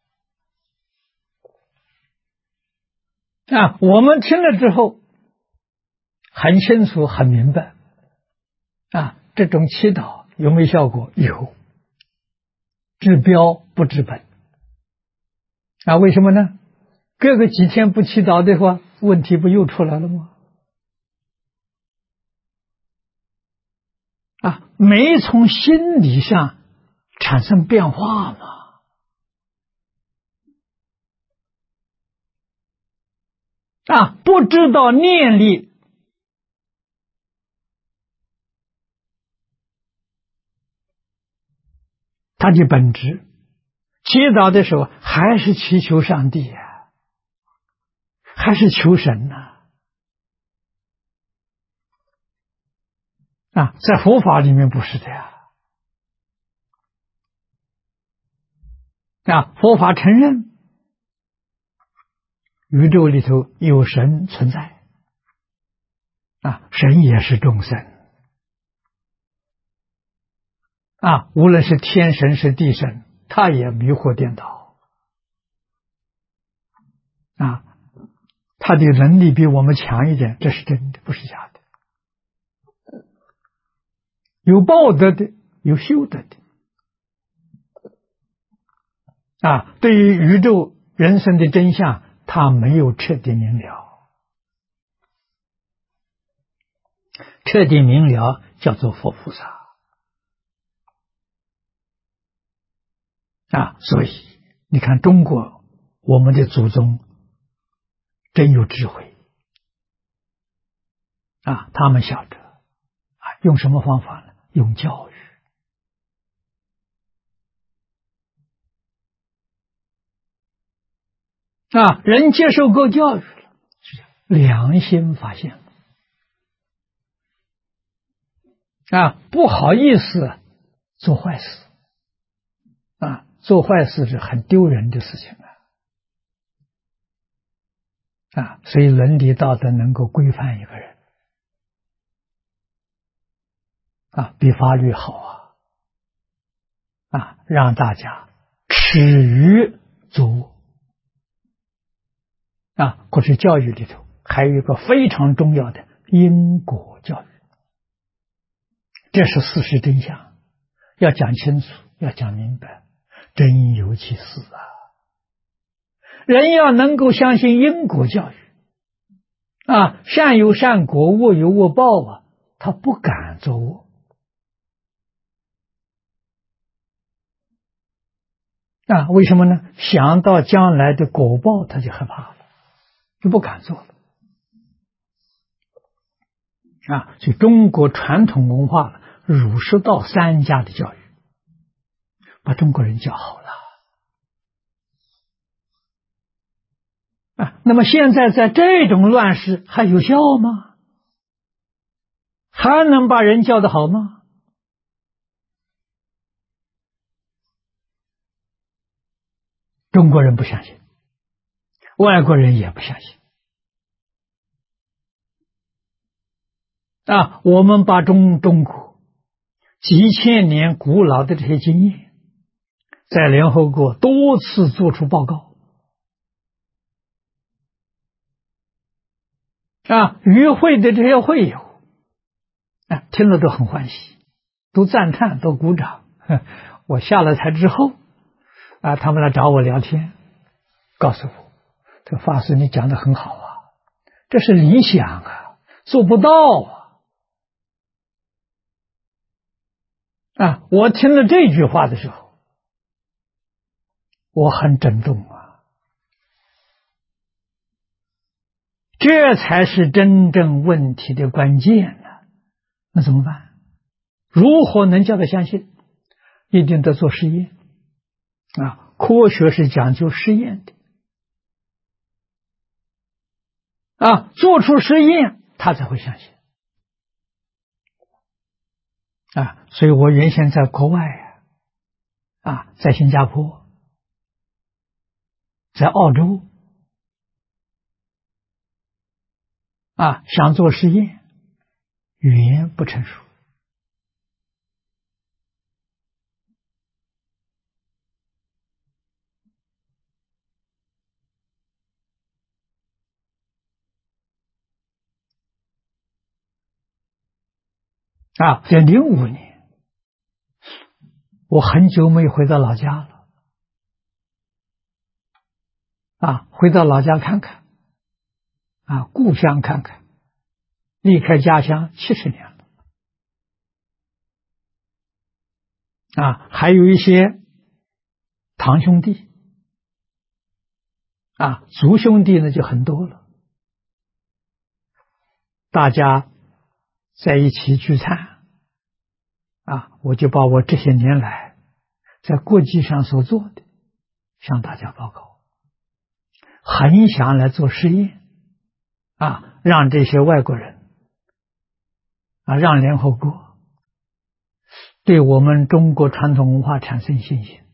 我们听了之后很清楚很明白这种祈祷有没有效果？有，治标不治本为什么呢？隔个几天不祈祷的话，问题不又出来了吗？没从心理上产生变化嘛。不知道念力它的本质，祈祷的时候还是祈求上帝还是求神在佛法里面不是的佛法承认宇宙里头有神存在神也是众生无论是天神是地神，他也迷惑颠倒他的能力比我们强一点，这是真的，不是假的。有报德的，有修德的对于宇宙人生的真相，他没有彻底明了，彻底明了叫做佛菩萨所以你看中国，我们的祖宗真有智慧他们晓得用什么方法呢？用教育人接受过教育了，良心发现不好意思做坏事做坏事是很丢人的事情所以伦理道德能够规范一个人比法律好让大家耻于作恶可是教育里头还有一个非常重要的因果教育，这是事实真相，要讲清楚，要讲明白，真有其事人要能够相信因果教育善有善果，恶有恶报他不敢作恶为什么呢？想到将来的果报他就害怕了，就不敢做了所以中国传统文化儒释道三家的教育把中国人教好了那么现在在这种乱世还有效吗？还能把人教得好吗？中国人不相信，外国人也不相信我们把中国几千年古老的这些经验在联合国多次做出报告与会的这些会友听了都很欢喜，都赞叹，都鼓掌我下了台之后他们来找我聊天，告诉我这个法师你讲得很好这是理想做不到我听了这句话的时候我很震动这才是真正问题的关键那怎么办？如何能叫他相信？一定得做实验科学是讲究实验的做出实验他才会相信所以我原先在国外在新加坡，在澳洲想做实验，语言不成熟在05年我很久没回到老家了回到老家看看故乡看看，离开家乡70年了还有一些堂兄弟族兄弟呢就很多了，大家在一起聚餐我就把我这些年来在国际上所做的向大家报告，很想来做实验让这些外国人让联合国对我们中国传统文化产生信心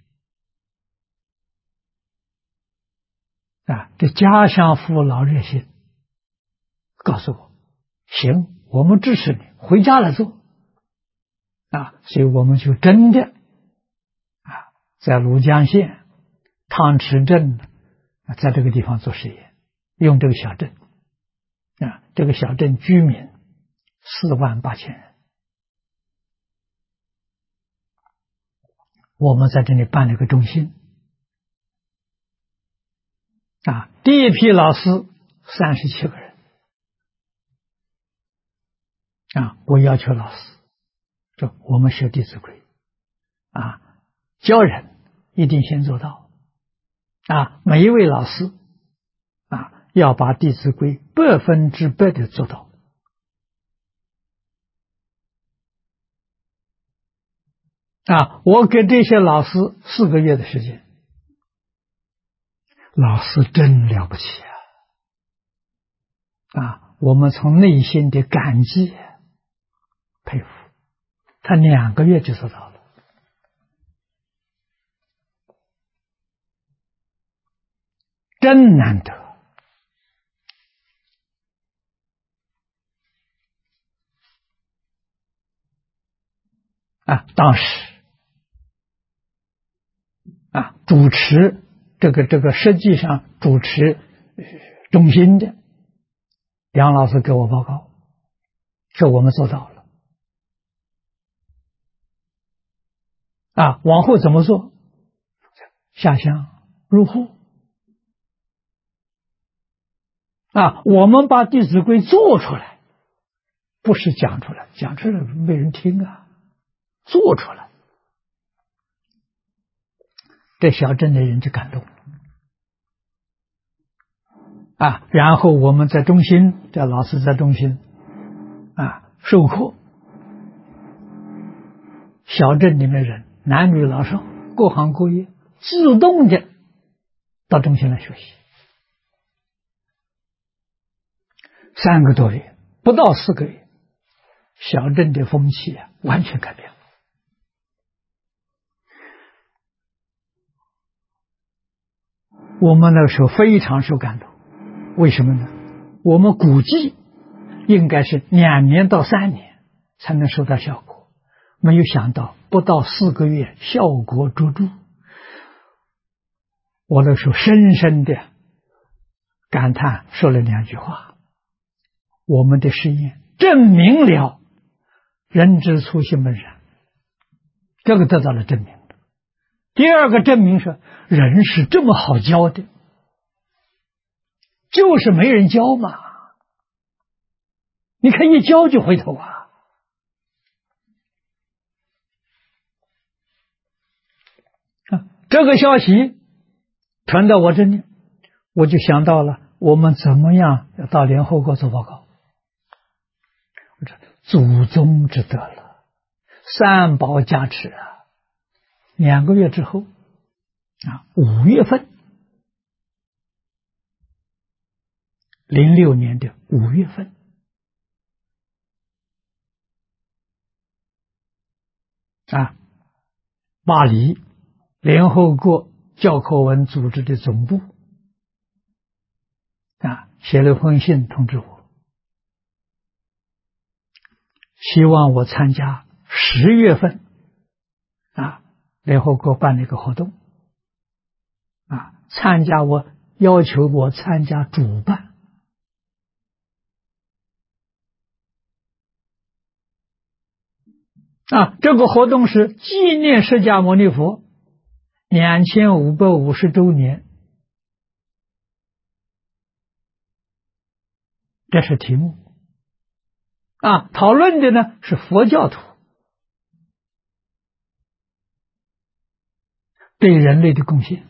这家乡父老热心，告诉我行，我们支持你回家来做所以我们就真的在庐江县汤池镇在这个地方做实验，用这个小镇这个小镇居民48000人，我们在这里办了一个中心第一批老师37个人我要求老师说我们学《弟子规》教人一定先做到。每一位老师要把《弟子规》100%的做到。我给这些老师4个月的时间，老师真了不起我们从内心的感激佩服，他2个月就做到了，真难得当时主持这个实际上主持中心的杨老师给我报告，说我们做到了。往后怎么做？下乡入户我们把《弟子规》做出来，不是讲出来，讲出来没人听做出来，这小镇的人就感动了然后我们在中心，这老师在中心授课，小镇里面人男女老少各行各业自动的到中心来学习，3个多月，不到4个月，小镇的风气完全改变了。我们那个时候非常受感动，为什么呢？我们估计应该是2年到3年才能收到效果，没有想到不到4个月效果卓著。我那时候深深的感叹，说了2句话：我们的实验证明了人之初性本善，这个得到了证明。第二个证明是人是这么好教的，就是没人教嘛，你看一教就回头这个消息传到我这里，我就想到了我们怎么样要到联合国做报告。我说祖宗之德了，3宝加持2个月之后5月份06年的5月份巴黎联合国教科文组织的总部写了封信通知我，希望我参加10月份联合国办了一个活动要求我参加主办这个活动是纪念释迦牟尼佛2550周年，这是题目讨论的呢是佛教徒对人类的贡献。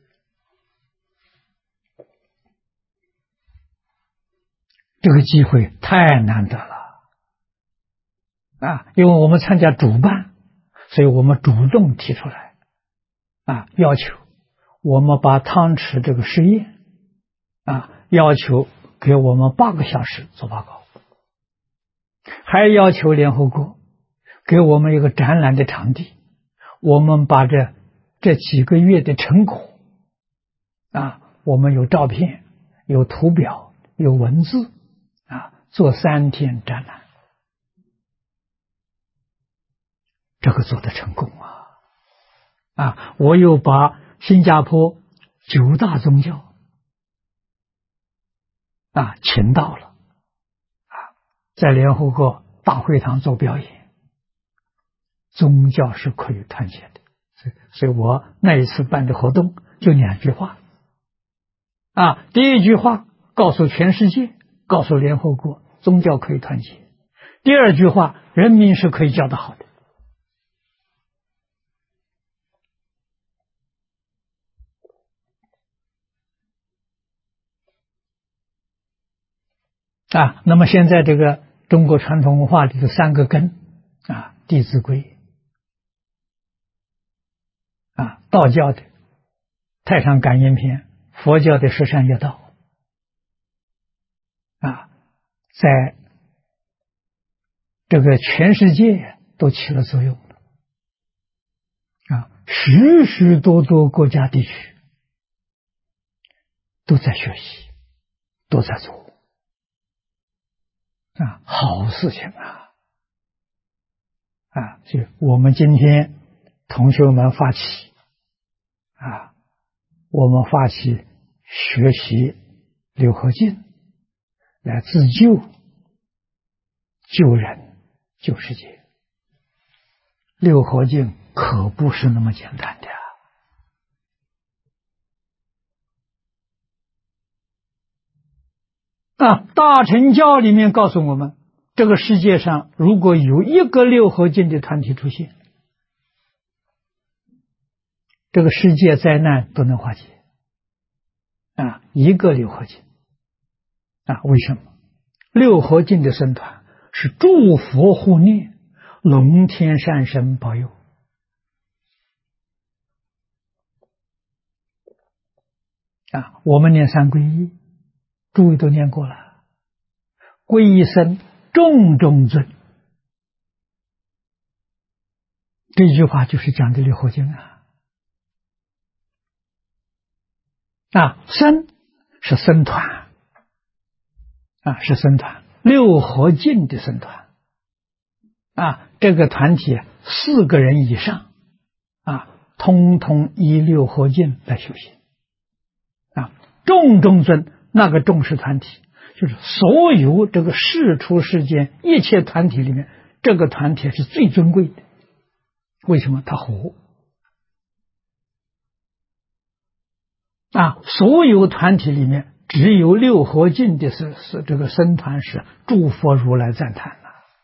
这个机会太难得了因为我们参加主办，所以我们主动提出来要求我们把汤池这个实验要求给我们8个小时做报告，还要求联合国给我们一个展览的场地，我们把这几个月的成果我们有照片有图表有文字做3天展览，这个做得成功我又把新加坡9大宗教请到了在联合国大会堂做表演。宗教是可以团结的，所以我那一次办的活动就2句话第一句话告诉全世界，告诉联合国宗教可以团结；第二句话人民是可以教得好的那么现在这个中国传统文化里的三个根弟子规道教的太上感应篇，佛教的十善业道在这个全世界都起了作用许许多多国家地区都在学习，都在做好事情所以我们今天同学们发起我们发起学习六合敬，来自救、救人、救世界。六合敬可不是那么简单的大乘教里面告诉我们，这个世界上如果有一个六合敬的团体出现，这个世界灾难都能化解一个六合敬为什么？六合敬的僧团是诸佛护念，龙天善神保佑我们念三皈依，诸位都念过了，皈依僧重中尊，这句话就是讲的六合敬僧是僧团是僧团，六合敬的僧团这个团体4个人以上通通依六合敬来修行众中尊，那个众是团体，就是所有这个世出世间一切团体里面，这个团体是最尊贵的。为什么？它活所有团体里面只有六合敬的这个僧团是诸佛如来赞叹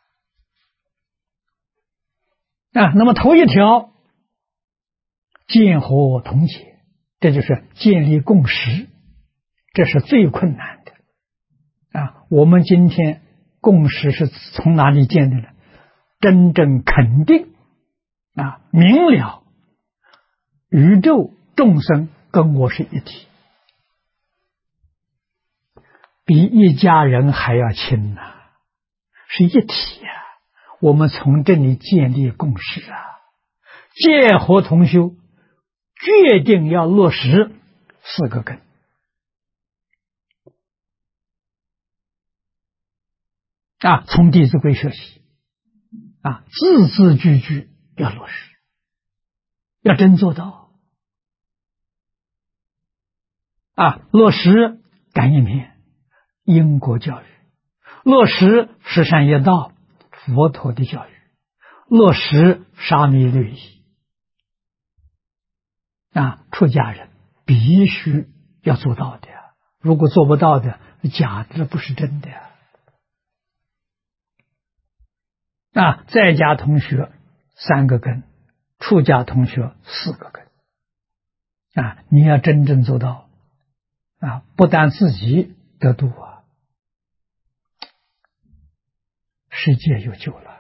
那么头一条见合同解，这就是建立共识，这是最困难的我们今天共识是从哪里建的呢？真正肯定明了宇宙众生跟我是一体，比一家人还要亲是一体我们从这里建立共识戒合同修，决定要落实4个根从弟子规学习字字句句要落实，要真做到落实感应篇、因果教育，落实十善业道、佛陀的教育，落实沙弥律仪出家人必须要做到的如果做不到的，假的不是真的在家同学3个根，出家同学4个根你要真正做到不但自己得度世界有救了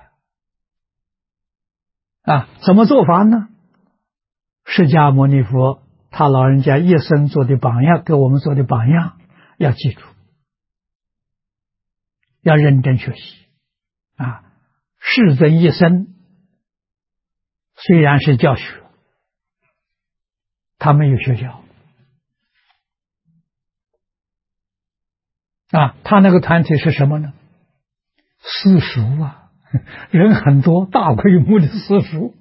怎么做法呢？释迦牟尼佛他老人家一生做的榜样，给我们做的榜样，要记住，要认真学习世尊一生虽然是教学，他没有学校他那个团体是什么呢？私塾人很多，大规模的私塾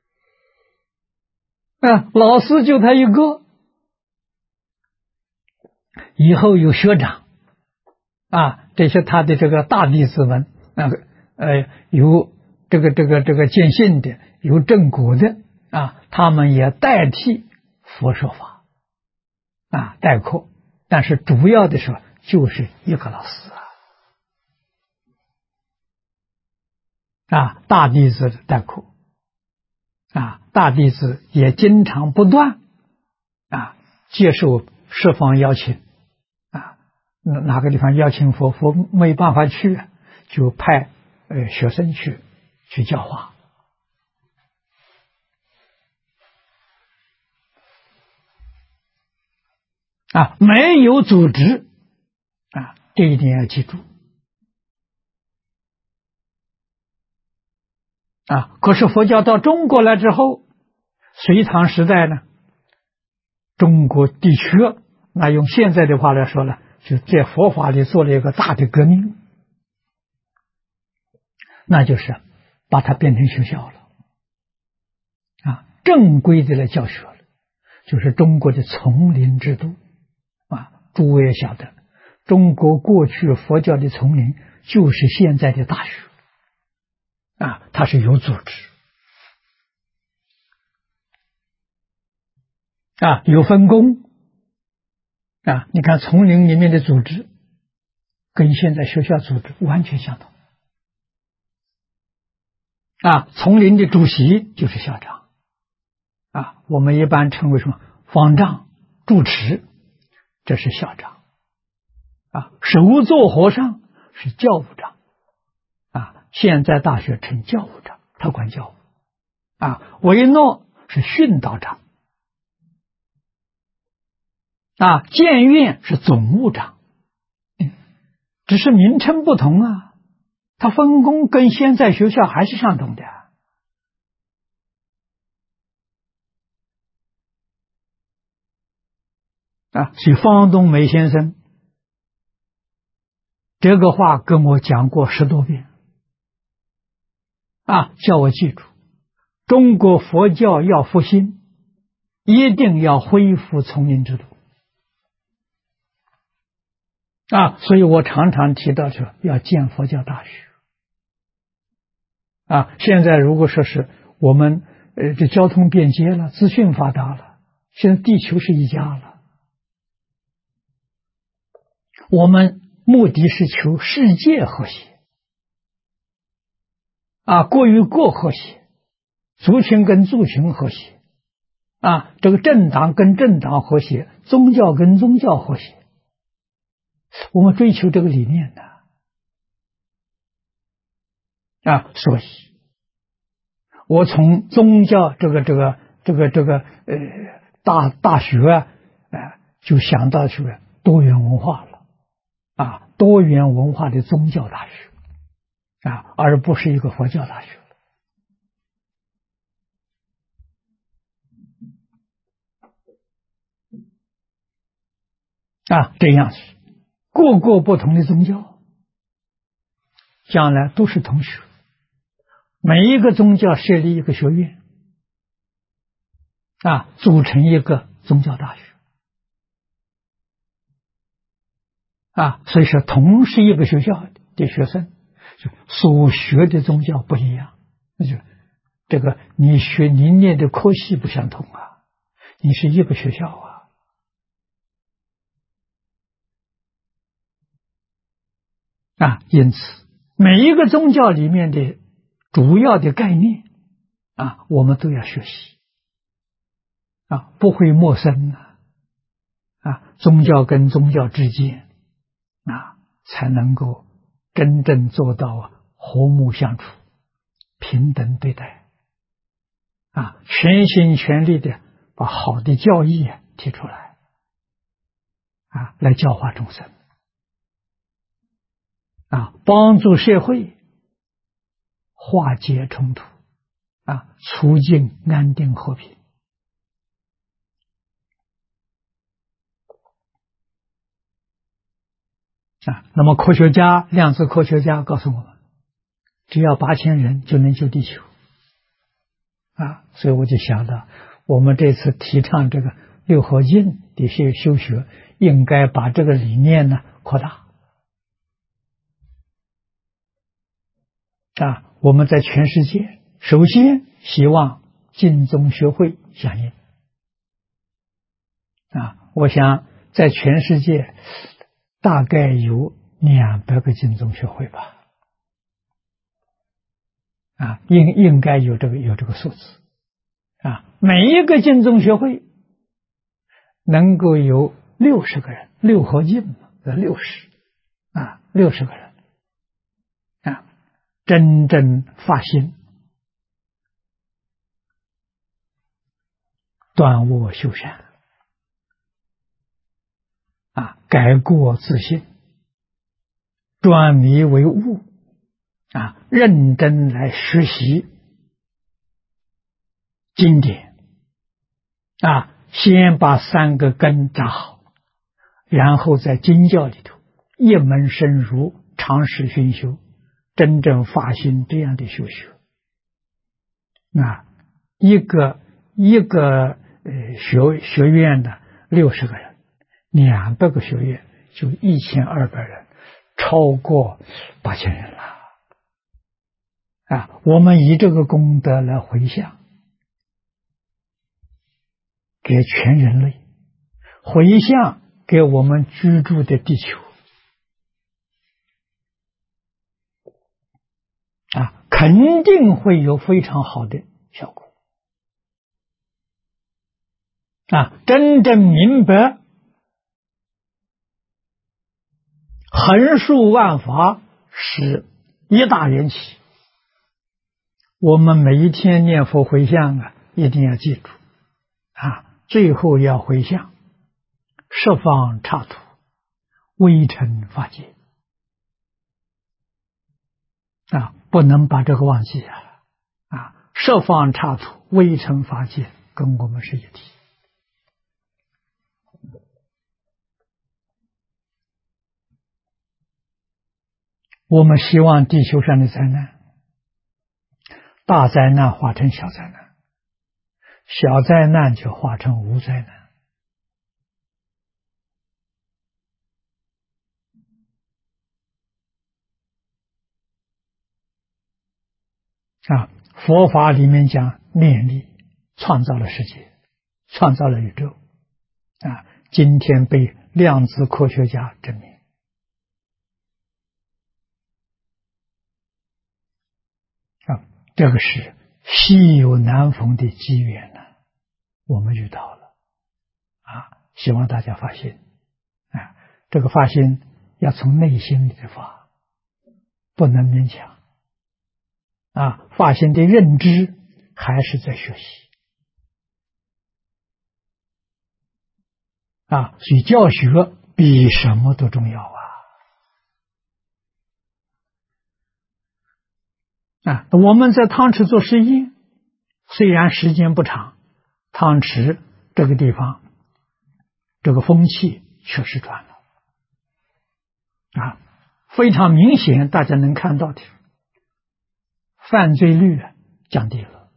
老师就他一个，以后有学长这些他的这个大弟子们有这个见信的，有正果的他们也代替佛说法代课，但是主要的时候就是一个老师大弟子代课大弟子也经常不断接受十方邀请哪个地方邀请佛，佛没办法去，就派学生去教化。没有组织这一点要记住可是佛教到中国来之后，隋唐时代呢，中国地区那用现在的话来说呢，就在佛法里做了一个大的革命，那就是把它变成学校了正规的来教学了，就是中国的丛林制度诸位也晓得，中国过去佛教的丛林就是现在的大学它是有组织有分工你看丛林里面的组织跟现在学校组织完全相同丛林的主席就是校长我们一般称为什么方丈、住持，这是校长首座和尚是教务长现在大学称教务长，他管教务维诺是训导长监院是总务长只是名称不同他分工跟现在学校还是相同的所以方东梅先生这个话跟我讲过10多遍叫我记住，中国佛教要复兴，一定要恢复丛林制度所以我常常提到说要建佛教大学现在如果说是我们这交通便捷了，资讯发达了，现在地球是一家了，我们目的是求世界和谐国与国和谐，族群跟族群和谐这个政党跟政党和谐，宗教跟宗教和谐，我们追求这个理念所以我从宗教这个大学就想到去多元文化了多元文化的宗教大学而不是一个佛教大学这样是各个不同的宗教将来都是同学，每一个宗教设立一个学院组成一个宗教大学所以说同是一个学校的学生，所学的宗教不一样，那就这个你念的科系不相同你是一个学校因此每一个宗教里面的主要的概念我们都要学习不会陌生宗教跟宗教之间才能够真正做到和睦相处，平等对待全心全力的把好的教义提出来来教化众生帮助社会化解冲突促进安定和平那么科学家，量子科学家告诉我们，只要8000人就能救地球所以我就想到我们这次提倡这个六合敬的修学，应该把这个理念呢扩大我们在全世界首先希望净宗学会响应我想在全世界大概有200个净宗学会吧应该有这个数字每一个净宗学会能够有60个人，六合敬嘛 60个人真正发心断恶修善改过自新，转迷为悟认真来学习经典先把3个根扎好，然后在经教里头一门深入，长时熏修，真正发心这样的修学一个学院的60个人，200个学院就1200人，超过8000人了我们以这个功德来回向给全人类，回向给我们居住的地球肯定会有非常好的效果真正明白横竖万法是一大缘起，我们每一天念佛回向一定要记住最后要回向十方刹土微尘法界不能把这个忘记十方刹土微尘法界跟我们是一体。我们希望地球上的灾难，大灾难化成小灾难，小灾难就化成无灾难佛法里面讲念力创造了世界，创造了宇宙今天被量子科学家证明这个是稀有难逢的机缘我们遇到了希望大家发心这个发心要从内心里发，不能勉强发心的认知还是在学习所以教学比什么都重要我们在汤池做实验，虽然时间不长，汤池这个地方这个风气确实转了非常明显，大家能看到的犯罪率降低了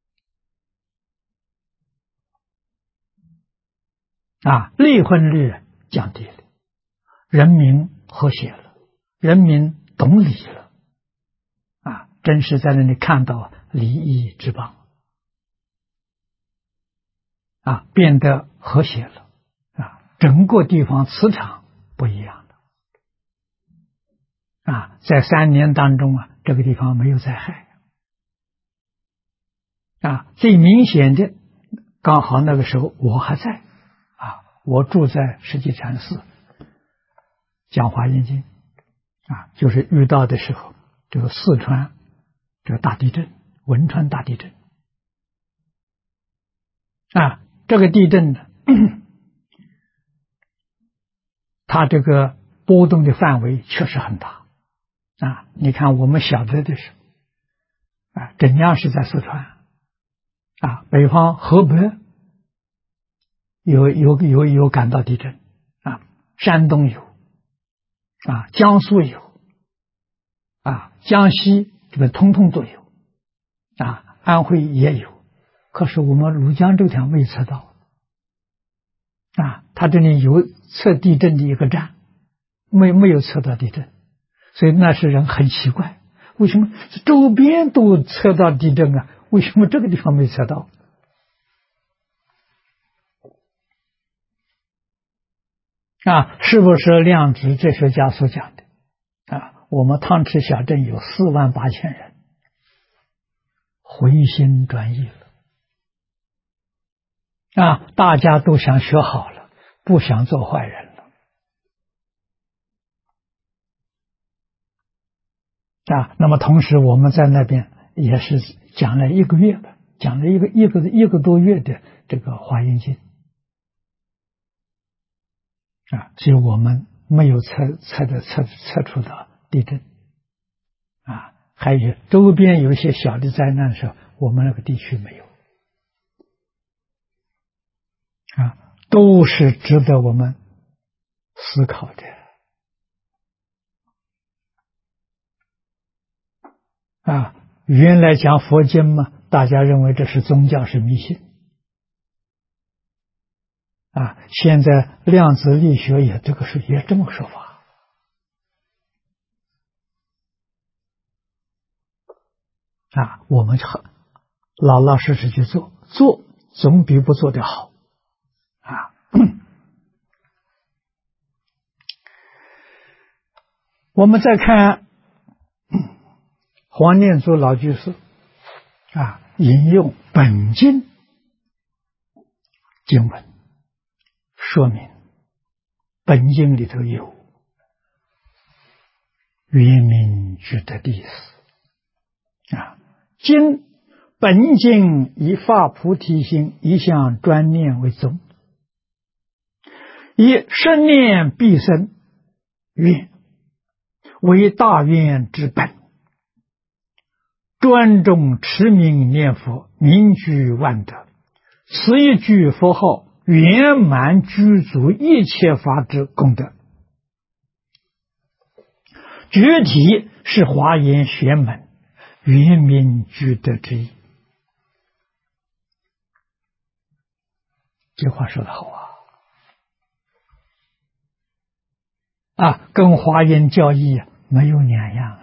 离婚率降低了，人民和谐了，人民懂礼了真是在那里看到礼义之邦变得和谐了整个地方磁场不一样了在3年当中这个地方没有灾害最明显的刚好那个时候我还在我住在世纪禅寺讲华严经就是遇到的时候这个四川这个大地震，汶川大地震这个地震呢它这个波动的范围确实很大你看我们晓得的时候镇江是在四川北方河北有感到地震山东有江苏有江西这个通通都有安徽也有，可是我们庐江这条没测到它这里有测地震的一个站，没有测到地震，所以那时人很奇怪，为什么周边都测到地震为什么这个地方没测到是不是量子哲学家所讲的我们汤池小镇有48000人回心转意了大家都想学好了，不想做坏人那么同时我们在那边也是讲了1个月吧，讲了一个多月的这个华严经所以我们没有测出的地震还有周边有一些小的灾难的时候，我们那个地区没有都是值得我们思考的原来讲佛经嘛，大家认为这是宗教，是迷信现在量子力学也这么说法我们老老实实去做总比不做的好我们再看黄念祖老居士引用本经经文说明本经里头有圆明具的意思本经以发菩提心一向专念为宗，以十念必生愿为大愿之本，专重持名念佛，名具万德。此一句佛号圆满具足一切法之功德，具体是华严玄门圆明具德之意。这话说得好跟华严教义没有两样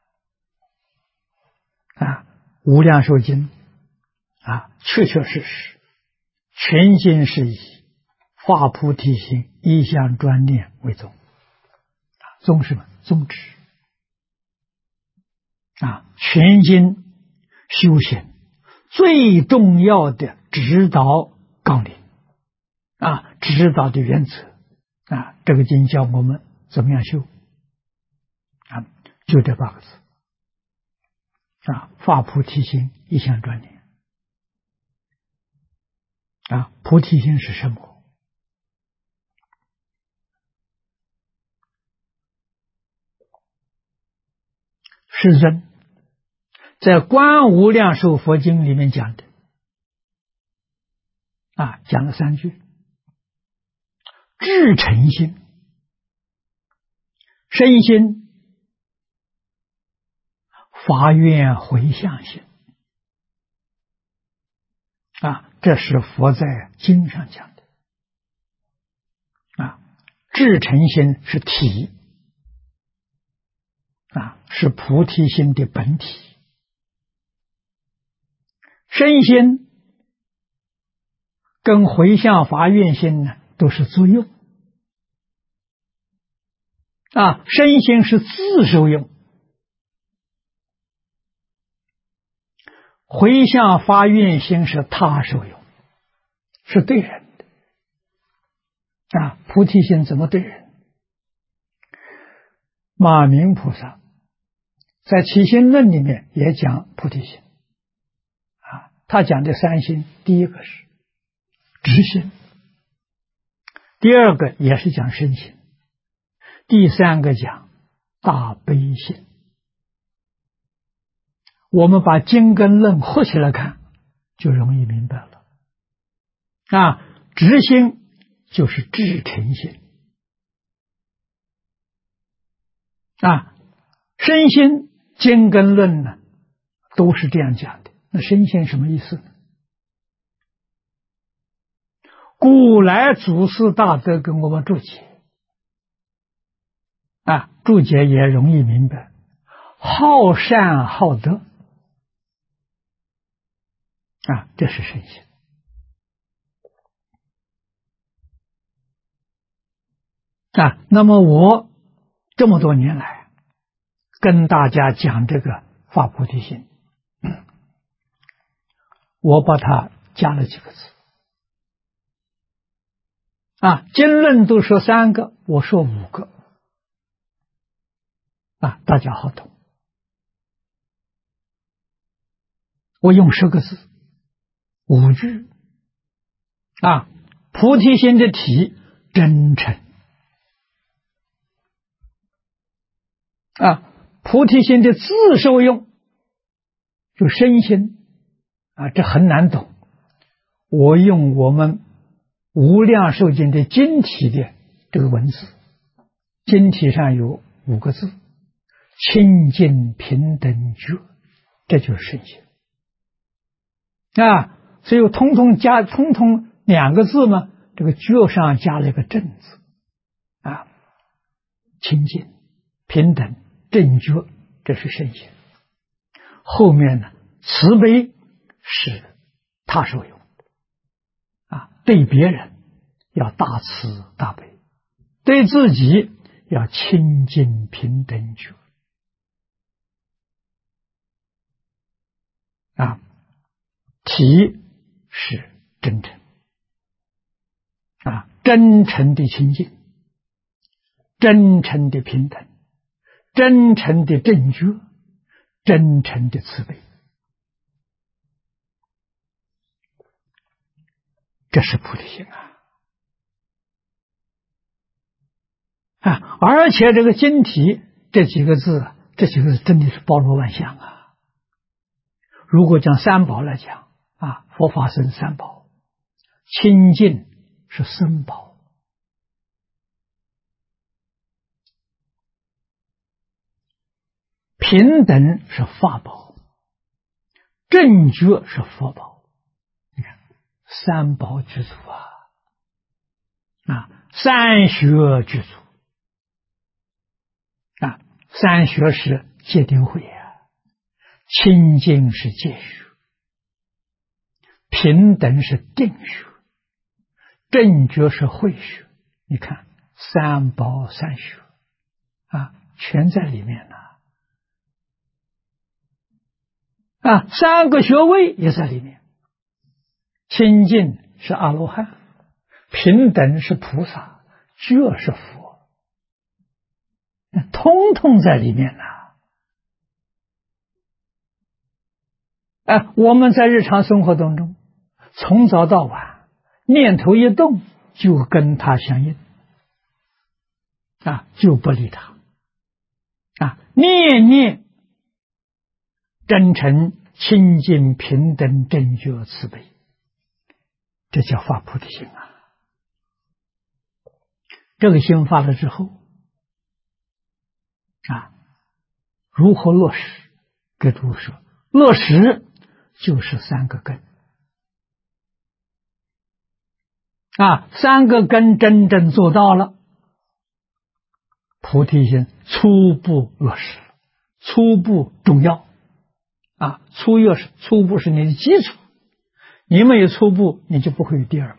无量寿经确确实实全经是以发菩提心一向专念为宗宗是什么？宗旨全经修行最重要的指导纲领指导的原则这个经教我们怎么样修就这8个字发菩提心一向专念菩提心是什么？是人在观无量寿佛经里面讲的讲了3句：至诚心、身心、发愿回向心这是佛在经上讲的至诚心是体是菩提心的本体，身心跟回向发愿心呢都是作用身心是自受用，回向发愿心是他受用，是对人的菩提心怎么对人？马明菩萨在起心论里面也讲菩提心他讲的3心，第一个是直心，第2个也是讲身心，第3个讲大悲心。我们把经跟论合起来看就容易明白了直心就是至诚心身心经跟论呢都是这样讲的。那身心什么意思呢？古来祖师大德跟我们注解注解也容易明白，好善好德这是身心那么我这么多年来跟大家讲这个发菩提心我把它加了几个字经论都说3个，我说5个大家好懂我用10个字5句啊，菩提心的体真诚啊，菩提心的自受用就身心啊，这很难懂。我用我们无量寿经的经体的这个文字，经体上有5个字：清净平等觉，这就是身心啊。所以通通2个字嘛，这个觉上加了一个正字啊，清净平等正觉，这是身心。后面呢，慈悲是他受用啊，对别人要大慈大悲，对自己要清净平等觉啊。体是真诚啊，真诚的清净，真诚的平等，真诚的正觉，真诚的慈悲，这是菩提心啊！而且这个经体这几个字真的是包罗万象啊！如果讲三宝来讲啊，佛法僧三宝，清净是僧宝，平等是法宝，正觉是佛宝。你看三宝具足啊，三学具足啊，三学是戒定慧啊，清净是戒学，平等是定学，正觉是慧学。你看三宝三学啊，全在里面了啊，3个学位也在里面。清净是阿罗汉，平等是菩萨，觉是佛，通通在里面了。我们在日常生活当中，从早到晚，念头一动就跟他相应啊，就不理他啊，念念真诚清净平等正觉慈悲，这叫发菩提心啊。这个心发了之后啊，如何落实？给诸位说，落实就是3个根啊，3个根真正做到了，菩提心初步落实了，初步重要啊，初步是你的基础，你没有初步，你就不会有第2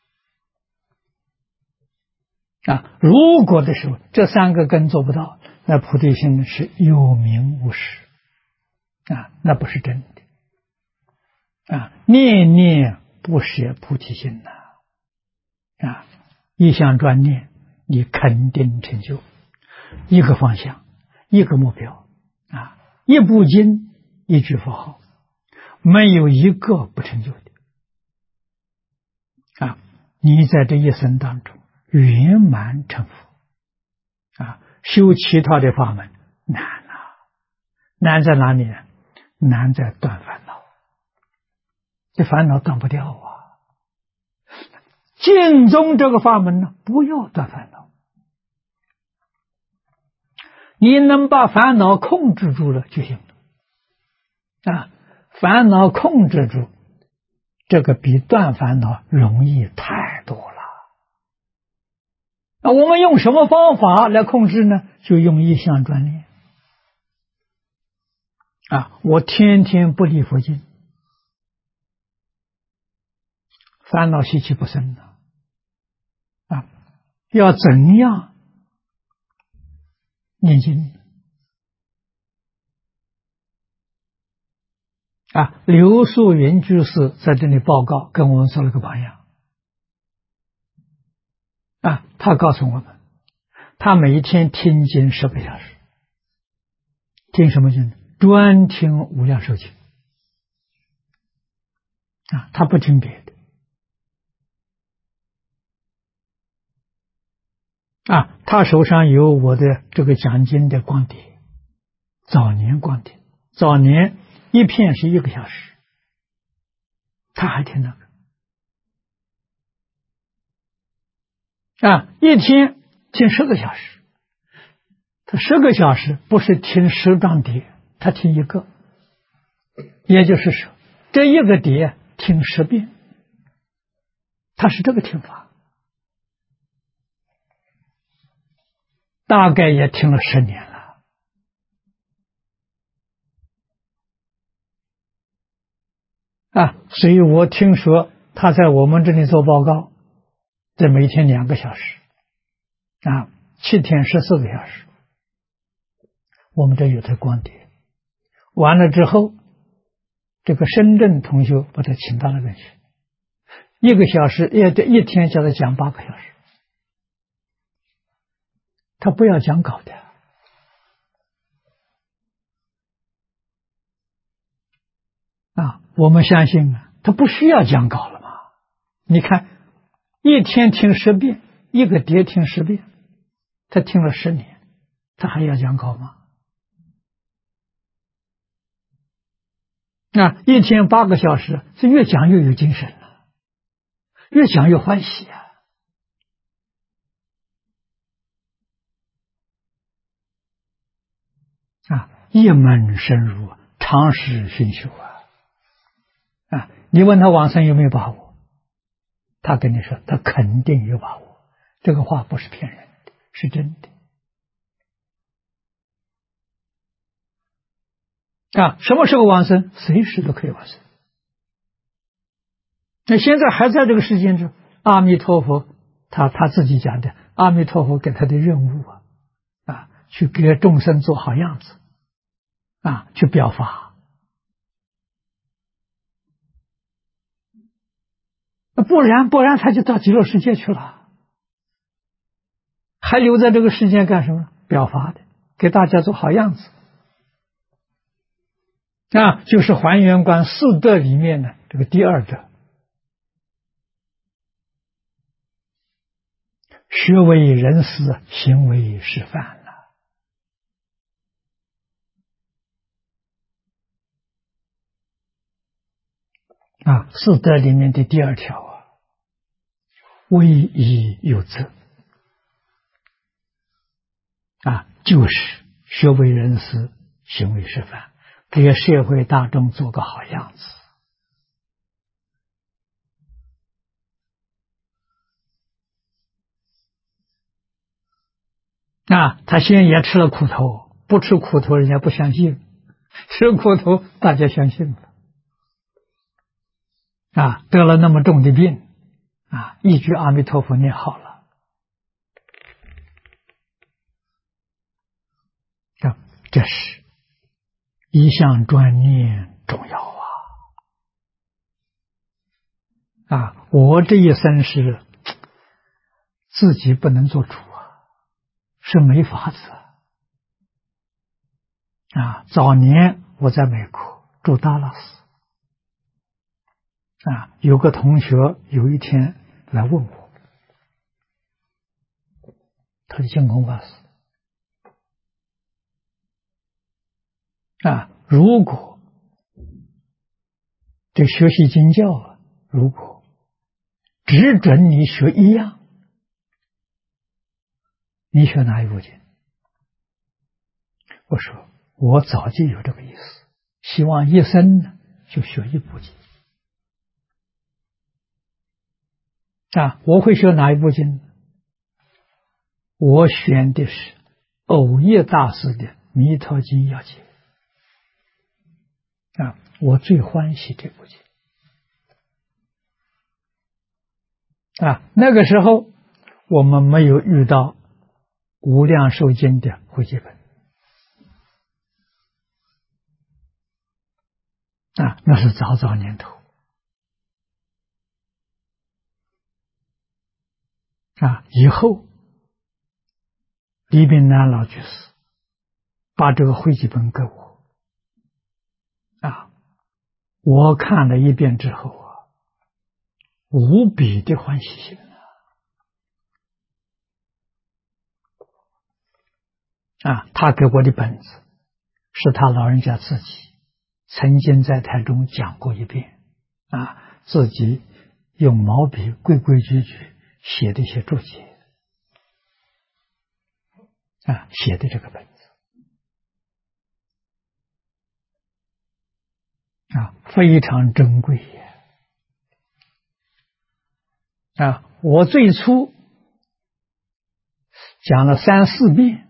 步啊。如果的时候这3个根做不到，那菩提心是有名无实啊，那不是真的啊。念念不舍菩提心啊，一向专念，你肯定成就。一个方向，一个目标啊，一部经，一句佛号，没有一个不成就的啊！你在这一生当中圆满成佛啊，修其他的法门难啊！难在哪里呢？难在断烦恼，这烦恼断不掉啊！净宗这个法门呢，不要断烦恼，你能把烦恼控制住了就行了啊！烦恼控制住，这个比断烦恼容易太多了。我们用什么方法来控制呢？就用一向专念啊！我天天不离佛经，烦恼习气不生了啊！要怎样念经啊？刘素云居士在这里报告，跟我们说了个榜样啊！他告诉我们，他每一天听经10个小时，听什么经？专听无量寿经他不听别的他手上有我的这个讲经的光碟，早年光碟，早年一片是1个小时，他还听那个一天听10个小时，他10个小时不是听10张碟，他听一个，也就是说这一个碟听10遍，他是这个听法，大概也听了10年了所以我听说他在我们这里做报告，这每天2个小时7天14个小时，我们这有台光碟，完了之后这个深圳同学把他请到那边去，1个小时一天叫他讲8个小时，他不要讲稿的我们相信他不需要讲稿了嘛？你看一天听10遍，1个碟听10遍，他听了10年，他还要讲稿吗？一天8个小时，是越讲越有精神了，越讲越欢喜一门深入，长时熏修你问他往生有没有把握，他跟你说他肯定有把握，这个话不是骗人的，是真的什么时候往生？随时都可以往生。那现在还在这个世界中，阿弥陀佛他自己讲的，阿弥陀佛给他的任务去给众生做好样子去表法，不然他就到极乐世界去了，还留在这个世界干什么？表法的，给大家做好样子就是还原观4德里面的这个第2德，学为人师，行为示范4德里面的第2条威仪有责就是学为人师，行为示范，给社会大众做个好样子他现在也吃了苦头，不吃苦头人家不相信，吃苦头大家相信了得了那么重的病一句阿弥陀佛念好了这是一向专念重要我这一生是自己不能做主是没法子早年我在美国住达拉斯有个同学有一天来问我，他是净空法师如果这学习经教如果只准你学一样，你学哪一部经？我说我早就有这个意思，希望一生呢就学一部经我会学哪一部经？我选的是藕益大师的《弥陀经要解》我最欢喜这部经那个时候我们没有遇到无量寿经的汇集本那是早年头以后李炳南老居士把这个汇集本给我我看了一遍之后无比的欢喜心他给我的本子是他老人家自己曾经在台中讲过一遍自己用毛笔规规矩矩写的一些注解写的这个本子非常珍贵我最初讲了3、4遍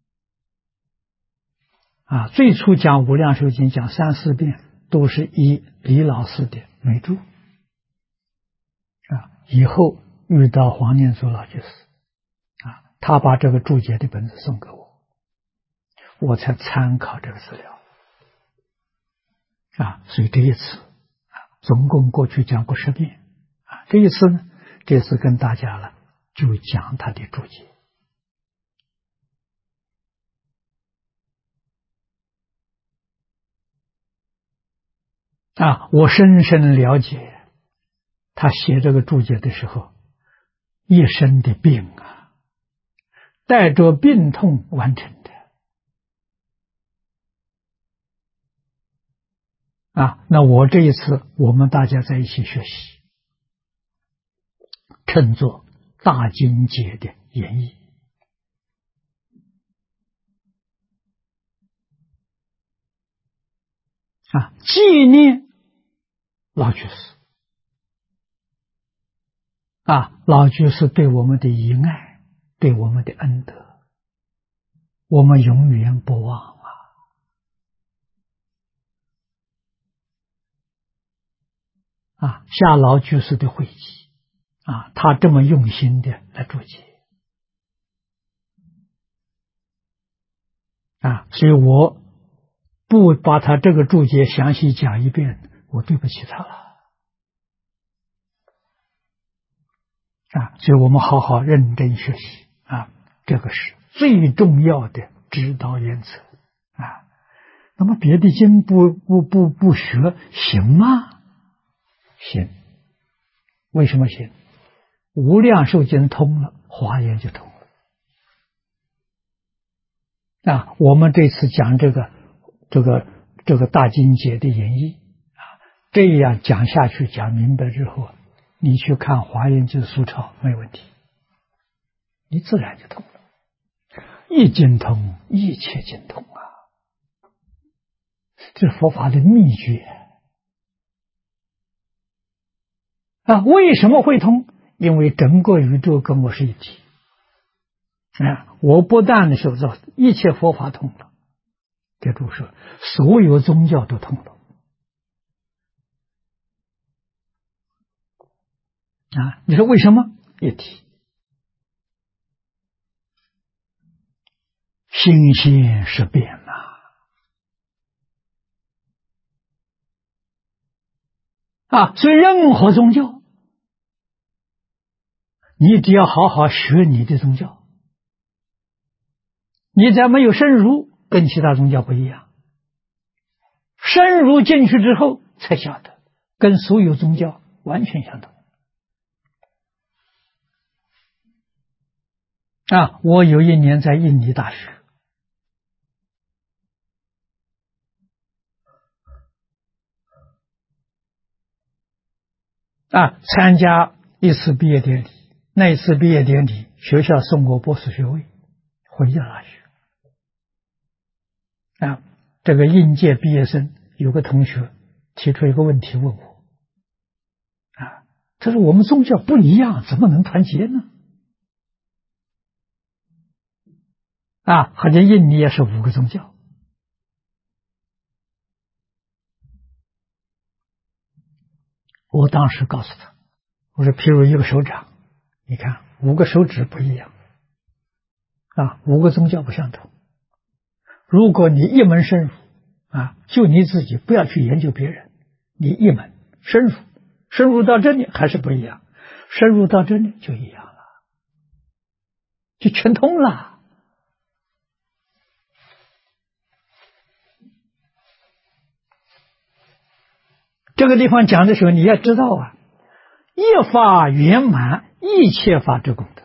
最初讲无量寿经讲3、4遍都是以李老师的美注以后遇到黄念祖老居士他把这个注解的本子送给我，我才参考这个资料所以这一次总共过去讲过10遍这一次呢，这次跟大家了就讲他的注解我深深了解他写这个注解的时候一身的病带着病痛完成的那我这一次我们大家在一起学习称作大经解的演绎纪念老居士老居士对我们的遗爱，对我们的恩德，我们永远不忘下老居士的会集他这么用心的来注解所以我不把他这个注解详细讲一遍，我对不起他了所以我们好好认真学习这个是最重要的指导原则那么别的经不学行吗？行。为什么行？无量寿经通了，华严就通了我们这次讲这个大经解的演绎这样讲下去，讲明白之后你去看华严经疏钞没问题，你自然就通了。一经通，一切经通这是佛法的秘诀为什么会通？因为整个宇宙跟我是一体我不但的时候一切佛法通了，给诸说所有宗教都通了你说为什么？一体心性是变所以任何宗教你只要好好学你的宗教，你再没有深入，跟其他宗教不一样，深入进去之后才晓得跟所有宗教完全相同我有一年在印尼大学参加一次毕业典礼，那一次毕业典礼学校送我博士学位，回家大学这个应届毕业生有个同学提出一个问题问我他说我们宗教不一样，怎么能团结呢？好像印尼也是5个宗教我当时告诉他，我说譬如一个手掌，你看5个手指不一样5个宗教不相同，如果你一门深入就你自己，不要去研究别人，你一门深入到这里还是不一样，深入到这里就一样了，就全通了这个地方讲的时候你要知道一法圆满一切法之功德。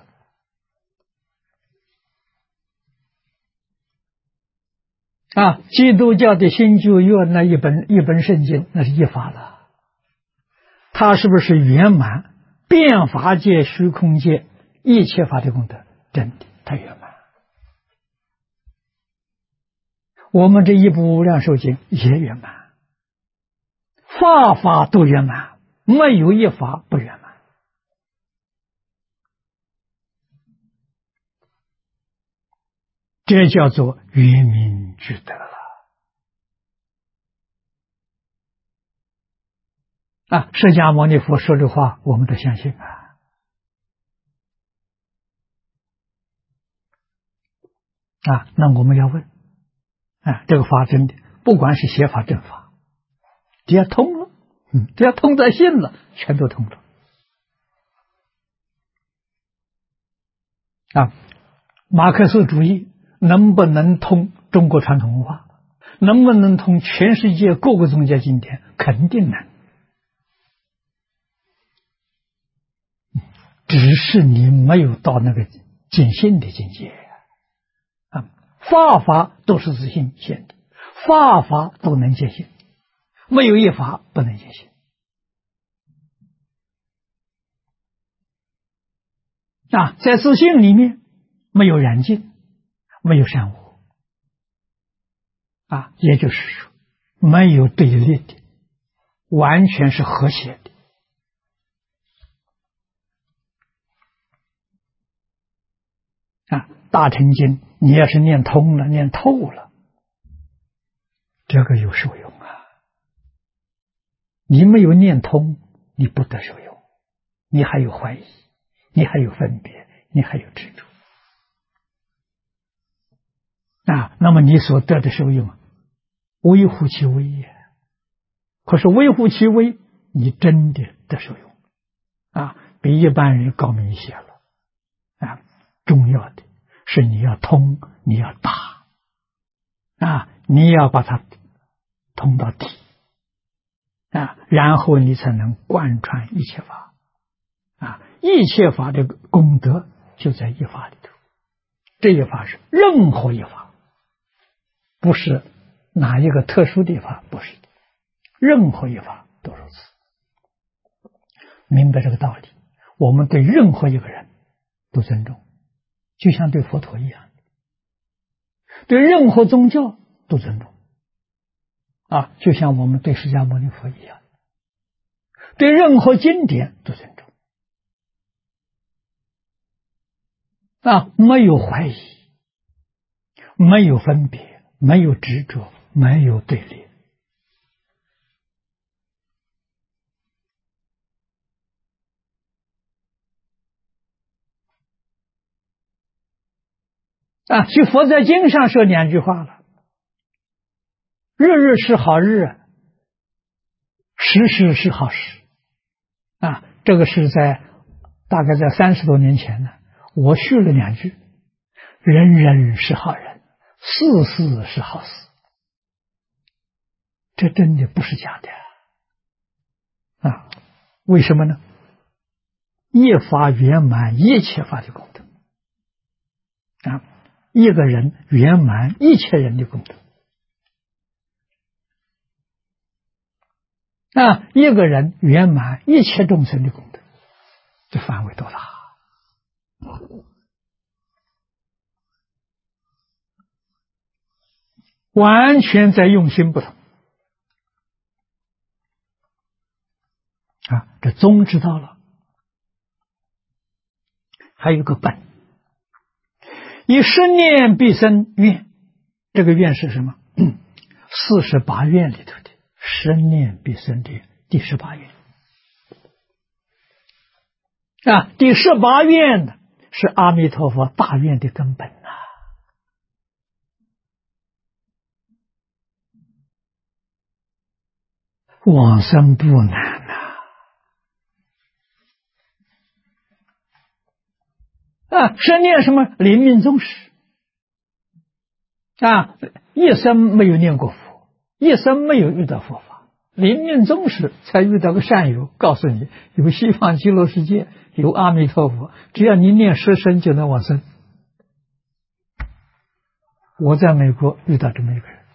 基督教的新旧约那一本圣经，那是一法了，它是不是圆满遍法界、虚空界一切法的功德？真的，它圆满。我们这一部无量寿经也圆满，法法都圆满，没有一法不圆满。这叫做圆明具德了。释迦牟尼佛说的话，我们都相信那我们要问这个法真的，不管是邪法正法，只要通了，只要通在心了，全都通了。马克思主义能不能通中国传统文化？能不能通全世界各个宗教经典？肯定能。只是你没有到那个见性的境界法都是自性现的，法都能见性，没有一法不能见性。在自性里面没有染净，没有善恶也就是说没有对立的，完全是和谐的。大乘经你要是念通了，念透了，这个有受用你没有念通，你不得受用，你还有怀疑，你还有分别，你还有执着那么你所得的受用微乎其微也。可是微乎其微，你真的得受用比一般人高明一些了重要的是你要通，你要达你要把它通到底然后你才能贯穿一切法一切法的功德就在一法里头。这一法是任何一法，不是哪一个特殊的法，不是的，任何一法都如此。明白这个道理，我们对任何一个人都尊重，就像对佛陀一样，对任何宗教都尊重就像我们对释迦牟尼佛一样，对任何经典都尊重没有怀疑，没有分别，没有执着，没有对立去佛在经上说两句话了，日日是好日，时时是好时这个是大概在30多年前呢，我续了两句，人人是好人，事事是好事，这真的不是假的为什么呢？一法圆满一切法的功德一个人圆满一切人的功德一个人圆满一切众生的功德，这范围多大完全在用心不同这宗知道了。还有个本，以十念必生愿，这个愿是什么？48愿里头的十念必生的第18愿第18愿呢是阿弥陀佛大愿的根本往生不难十念什么？临命终时一生没有念过佛，一生没有遇到佛法， 临命终时才遇到个善友，告诉你有西方极乐世界，有阿弥陀佛，只要你念10声就能往生。我在美国遇到这么一个人，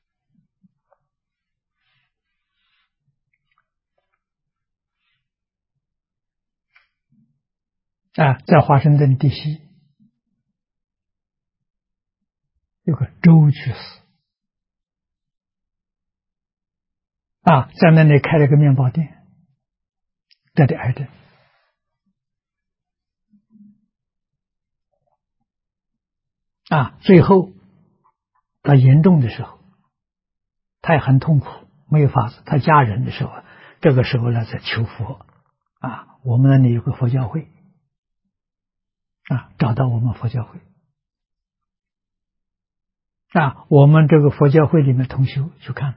在华盛顿地西有个周居士，在那里开了个面包店，得的癌症。最后到严重的时候，他也很痛苦，没有法子。他家人的时候，这个时候呢在求佛我们那里有个佛教会找到我们佛教会我们这个佛教会里面同修去看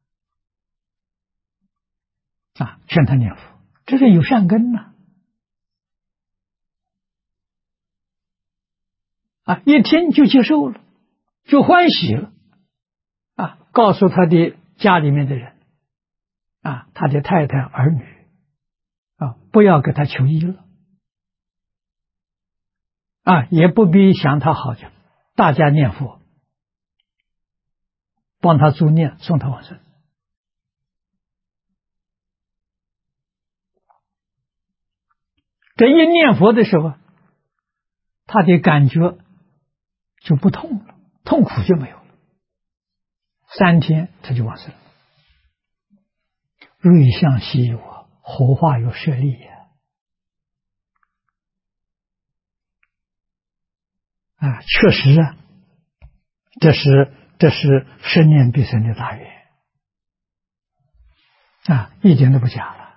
他劝他念佛，这是有善根一听就接受了，就欢喜了告诉他的家里面的人他的太太儿女不要给他求医了也不必想他好，就大家念佛，帮他助念，送他往生。这一念佛的时候，他的感觉就不痛了，痛苦就没有了。3天他就往生了。瑞相昔有活化有舍利确实这是10念必生的大愿一点都不假了。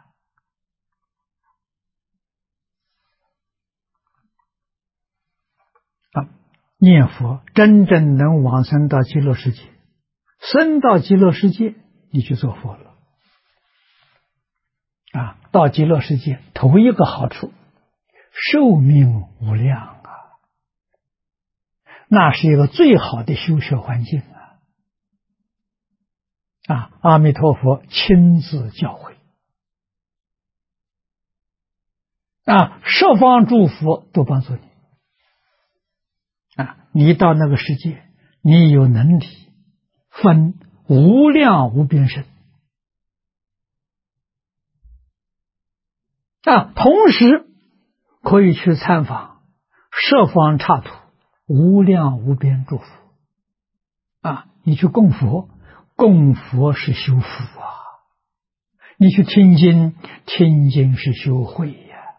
念佛真正能往生到极乐世界，生到极乐世界你去做佛了到极乐世界头一个好处，寿命无量那是一个最好的修学环境阿弥陀佛亲自教诲十方诸佛都帮助你你到那个世界，你有能力分无量无边身同时可以去参访十方刹土无量无边诸佛你去供佛，供佛是修福你去听经，听经是修慧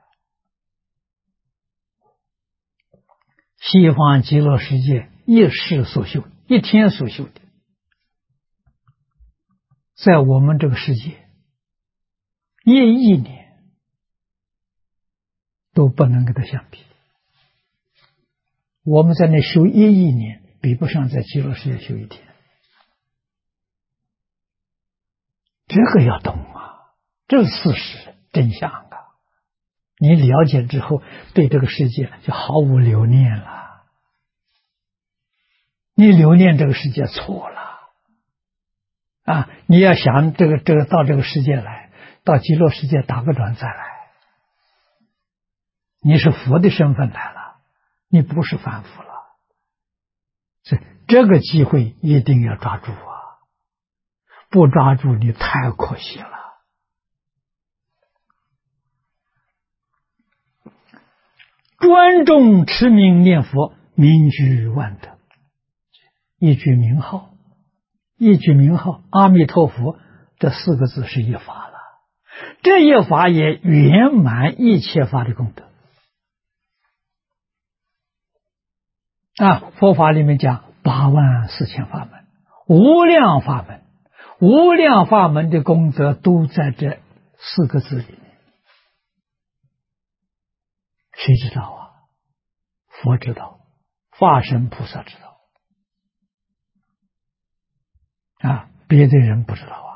西方极乐世界一世所修，一天所修的，在我们这个世界1亿年都不能跟它相比。我们在那修1亿年，比不上在极乐世界修1天。这个要懂这是事实真相你了解之后，对这个世界就毫无留念了。你留念这个世界错了你要想这个到这个世界来，到极乐世界打个转再来。你是佛的身份来了，你不是凡夫了。所以这个机会一定要抓住不抓住你太可惜了。专重持名念佛，名居万德。一句名号，一句名号，阿弥陀佛，这4个字是一法了。这一法也圆满一切法的功德佛法里面讲84000法门，无量法门，无量法门的功德都在这4个字里面。谁知道佛知道，化身菩萨知道别的人不知道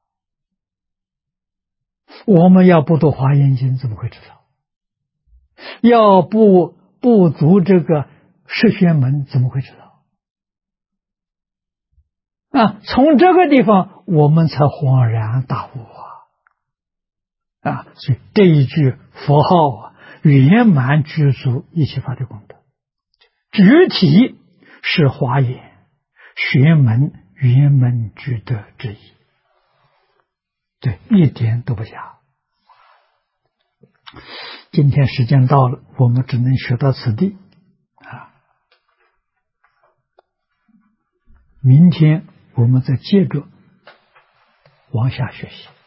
我们要不读华严经怎么会知道？要不读这个十宣门怎么会知道从这个地方我们才恍然大悟所以这一句佛号圆满具足一切法的功德，具体是华严玄门圆满具德之意，对，一点都不假。今天时间到了，我们只能学到此地明天我们再接着往下学习。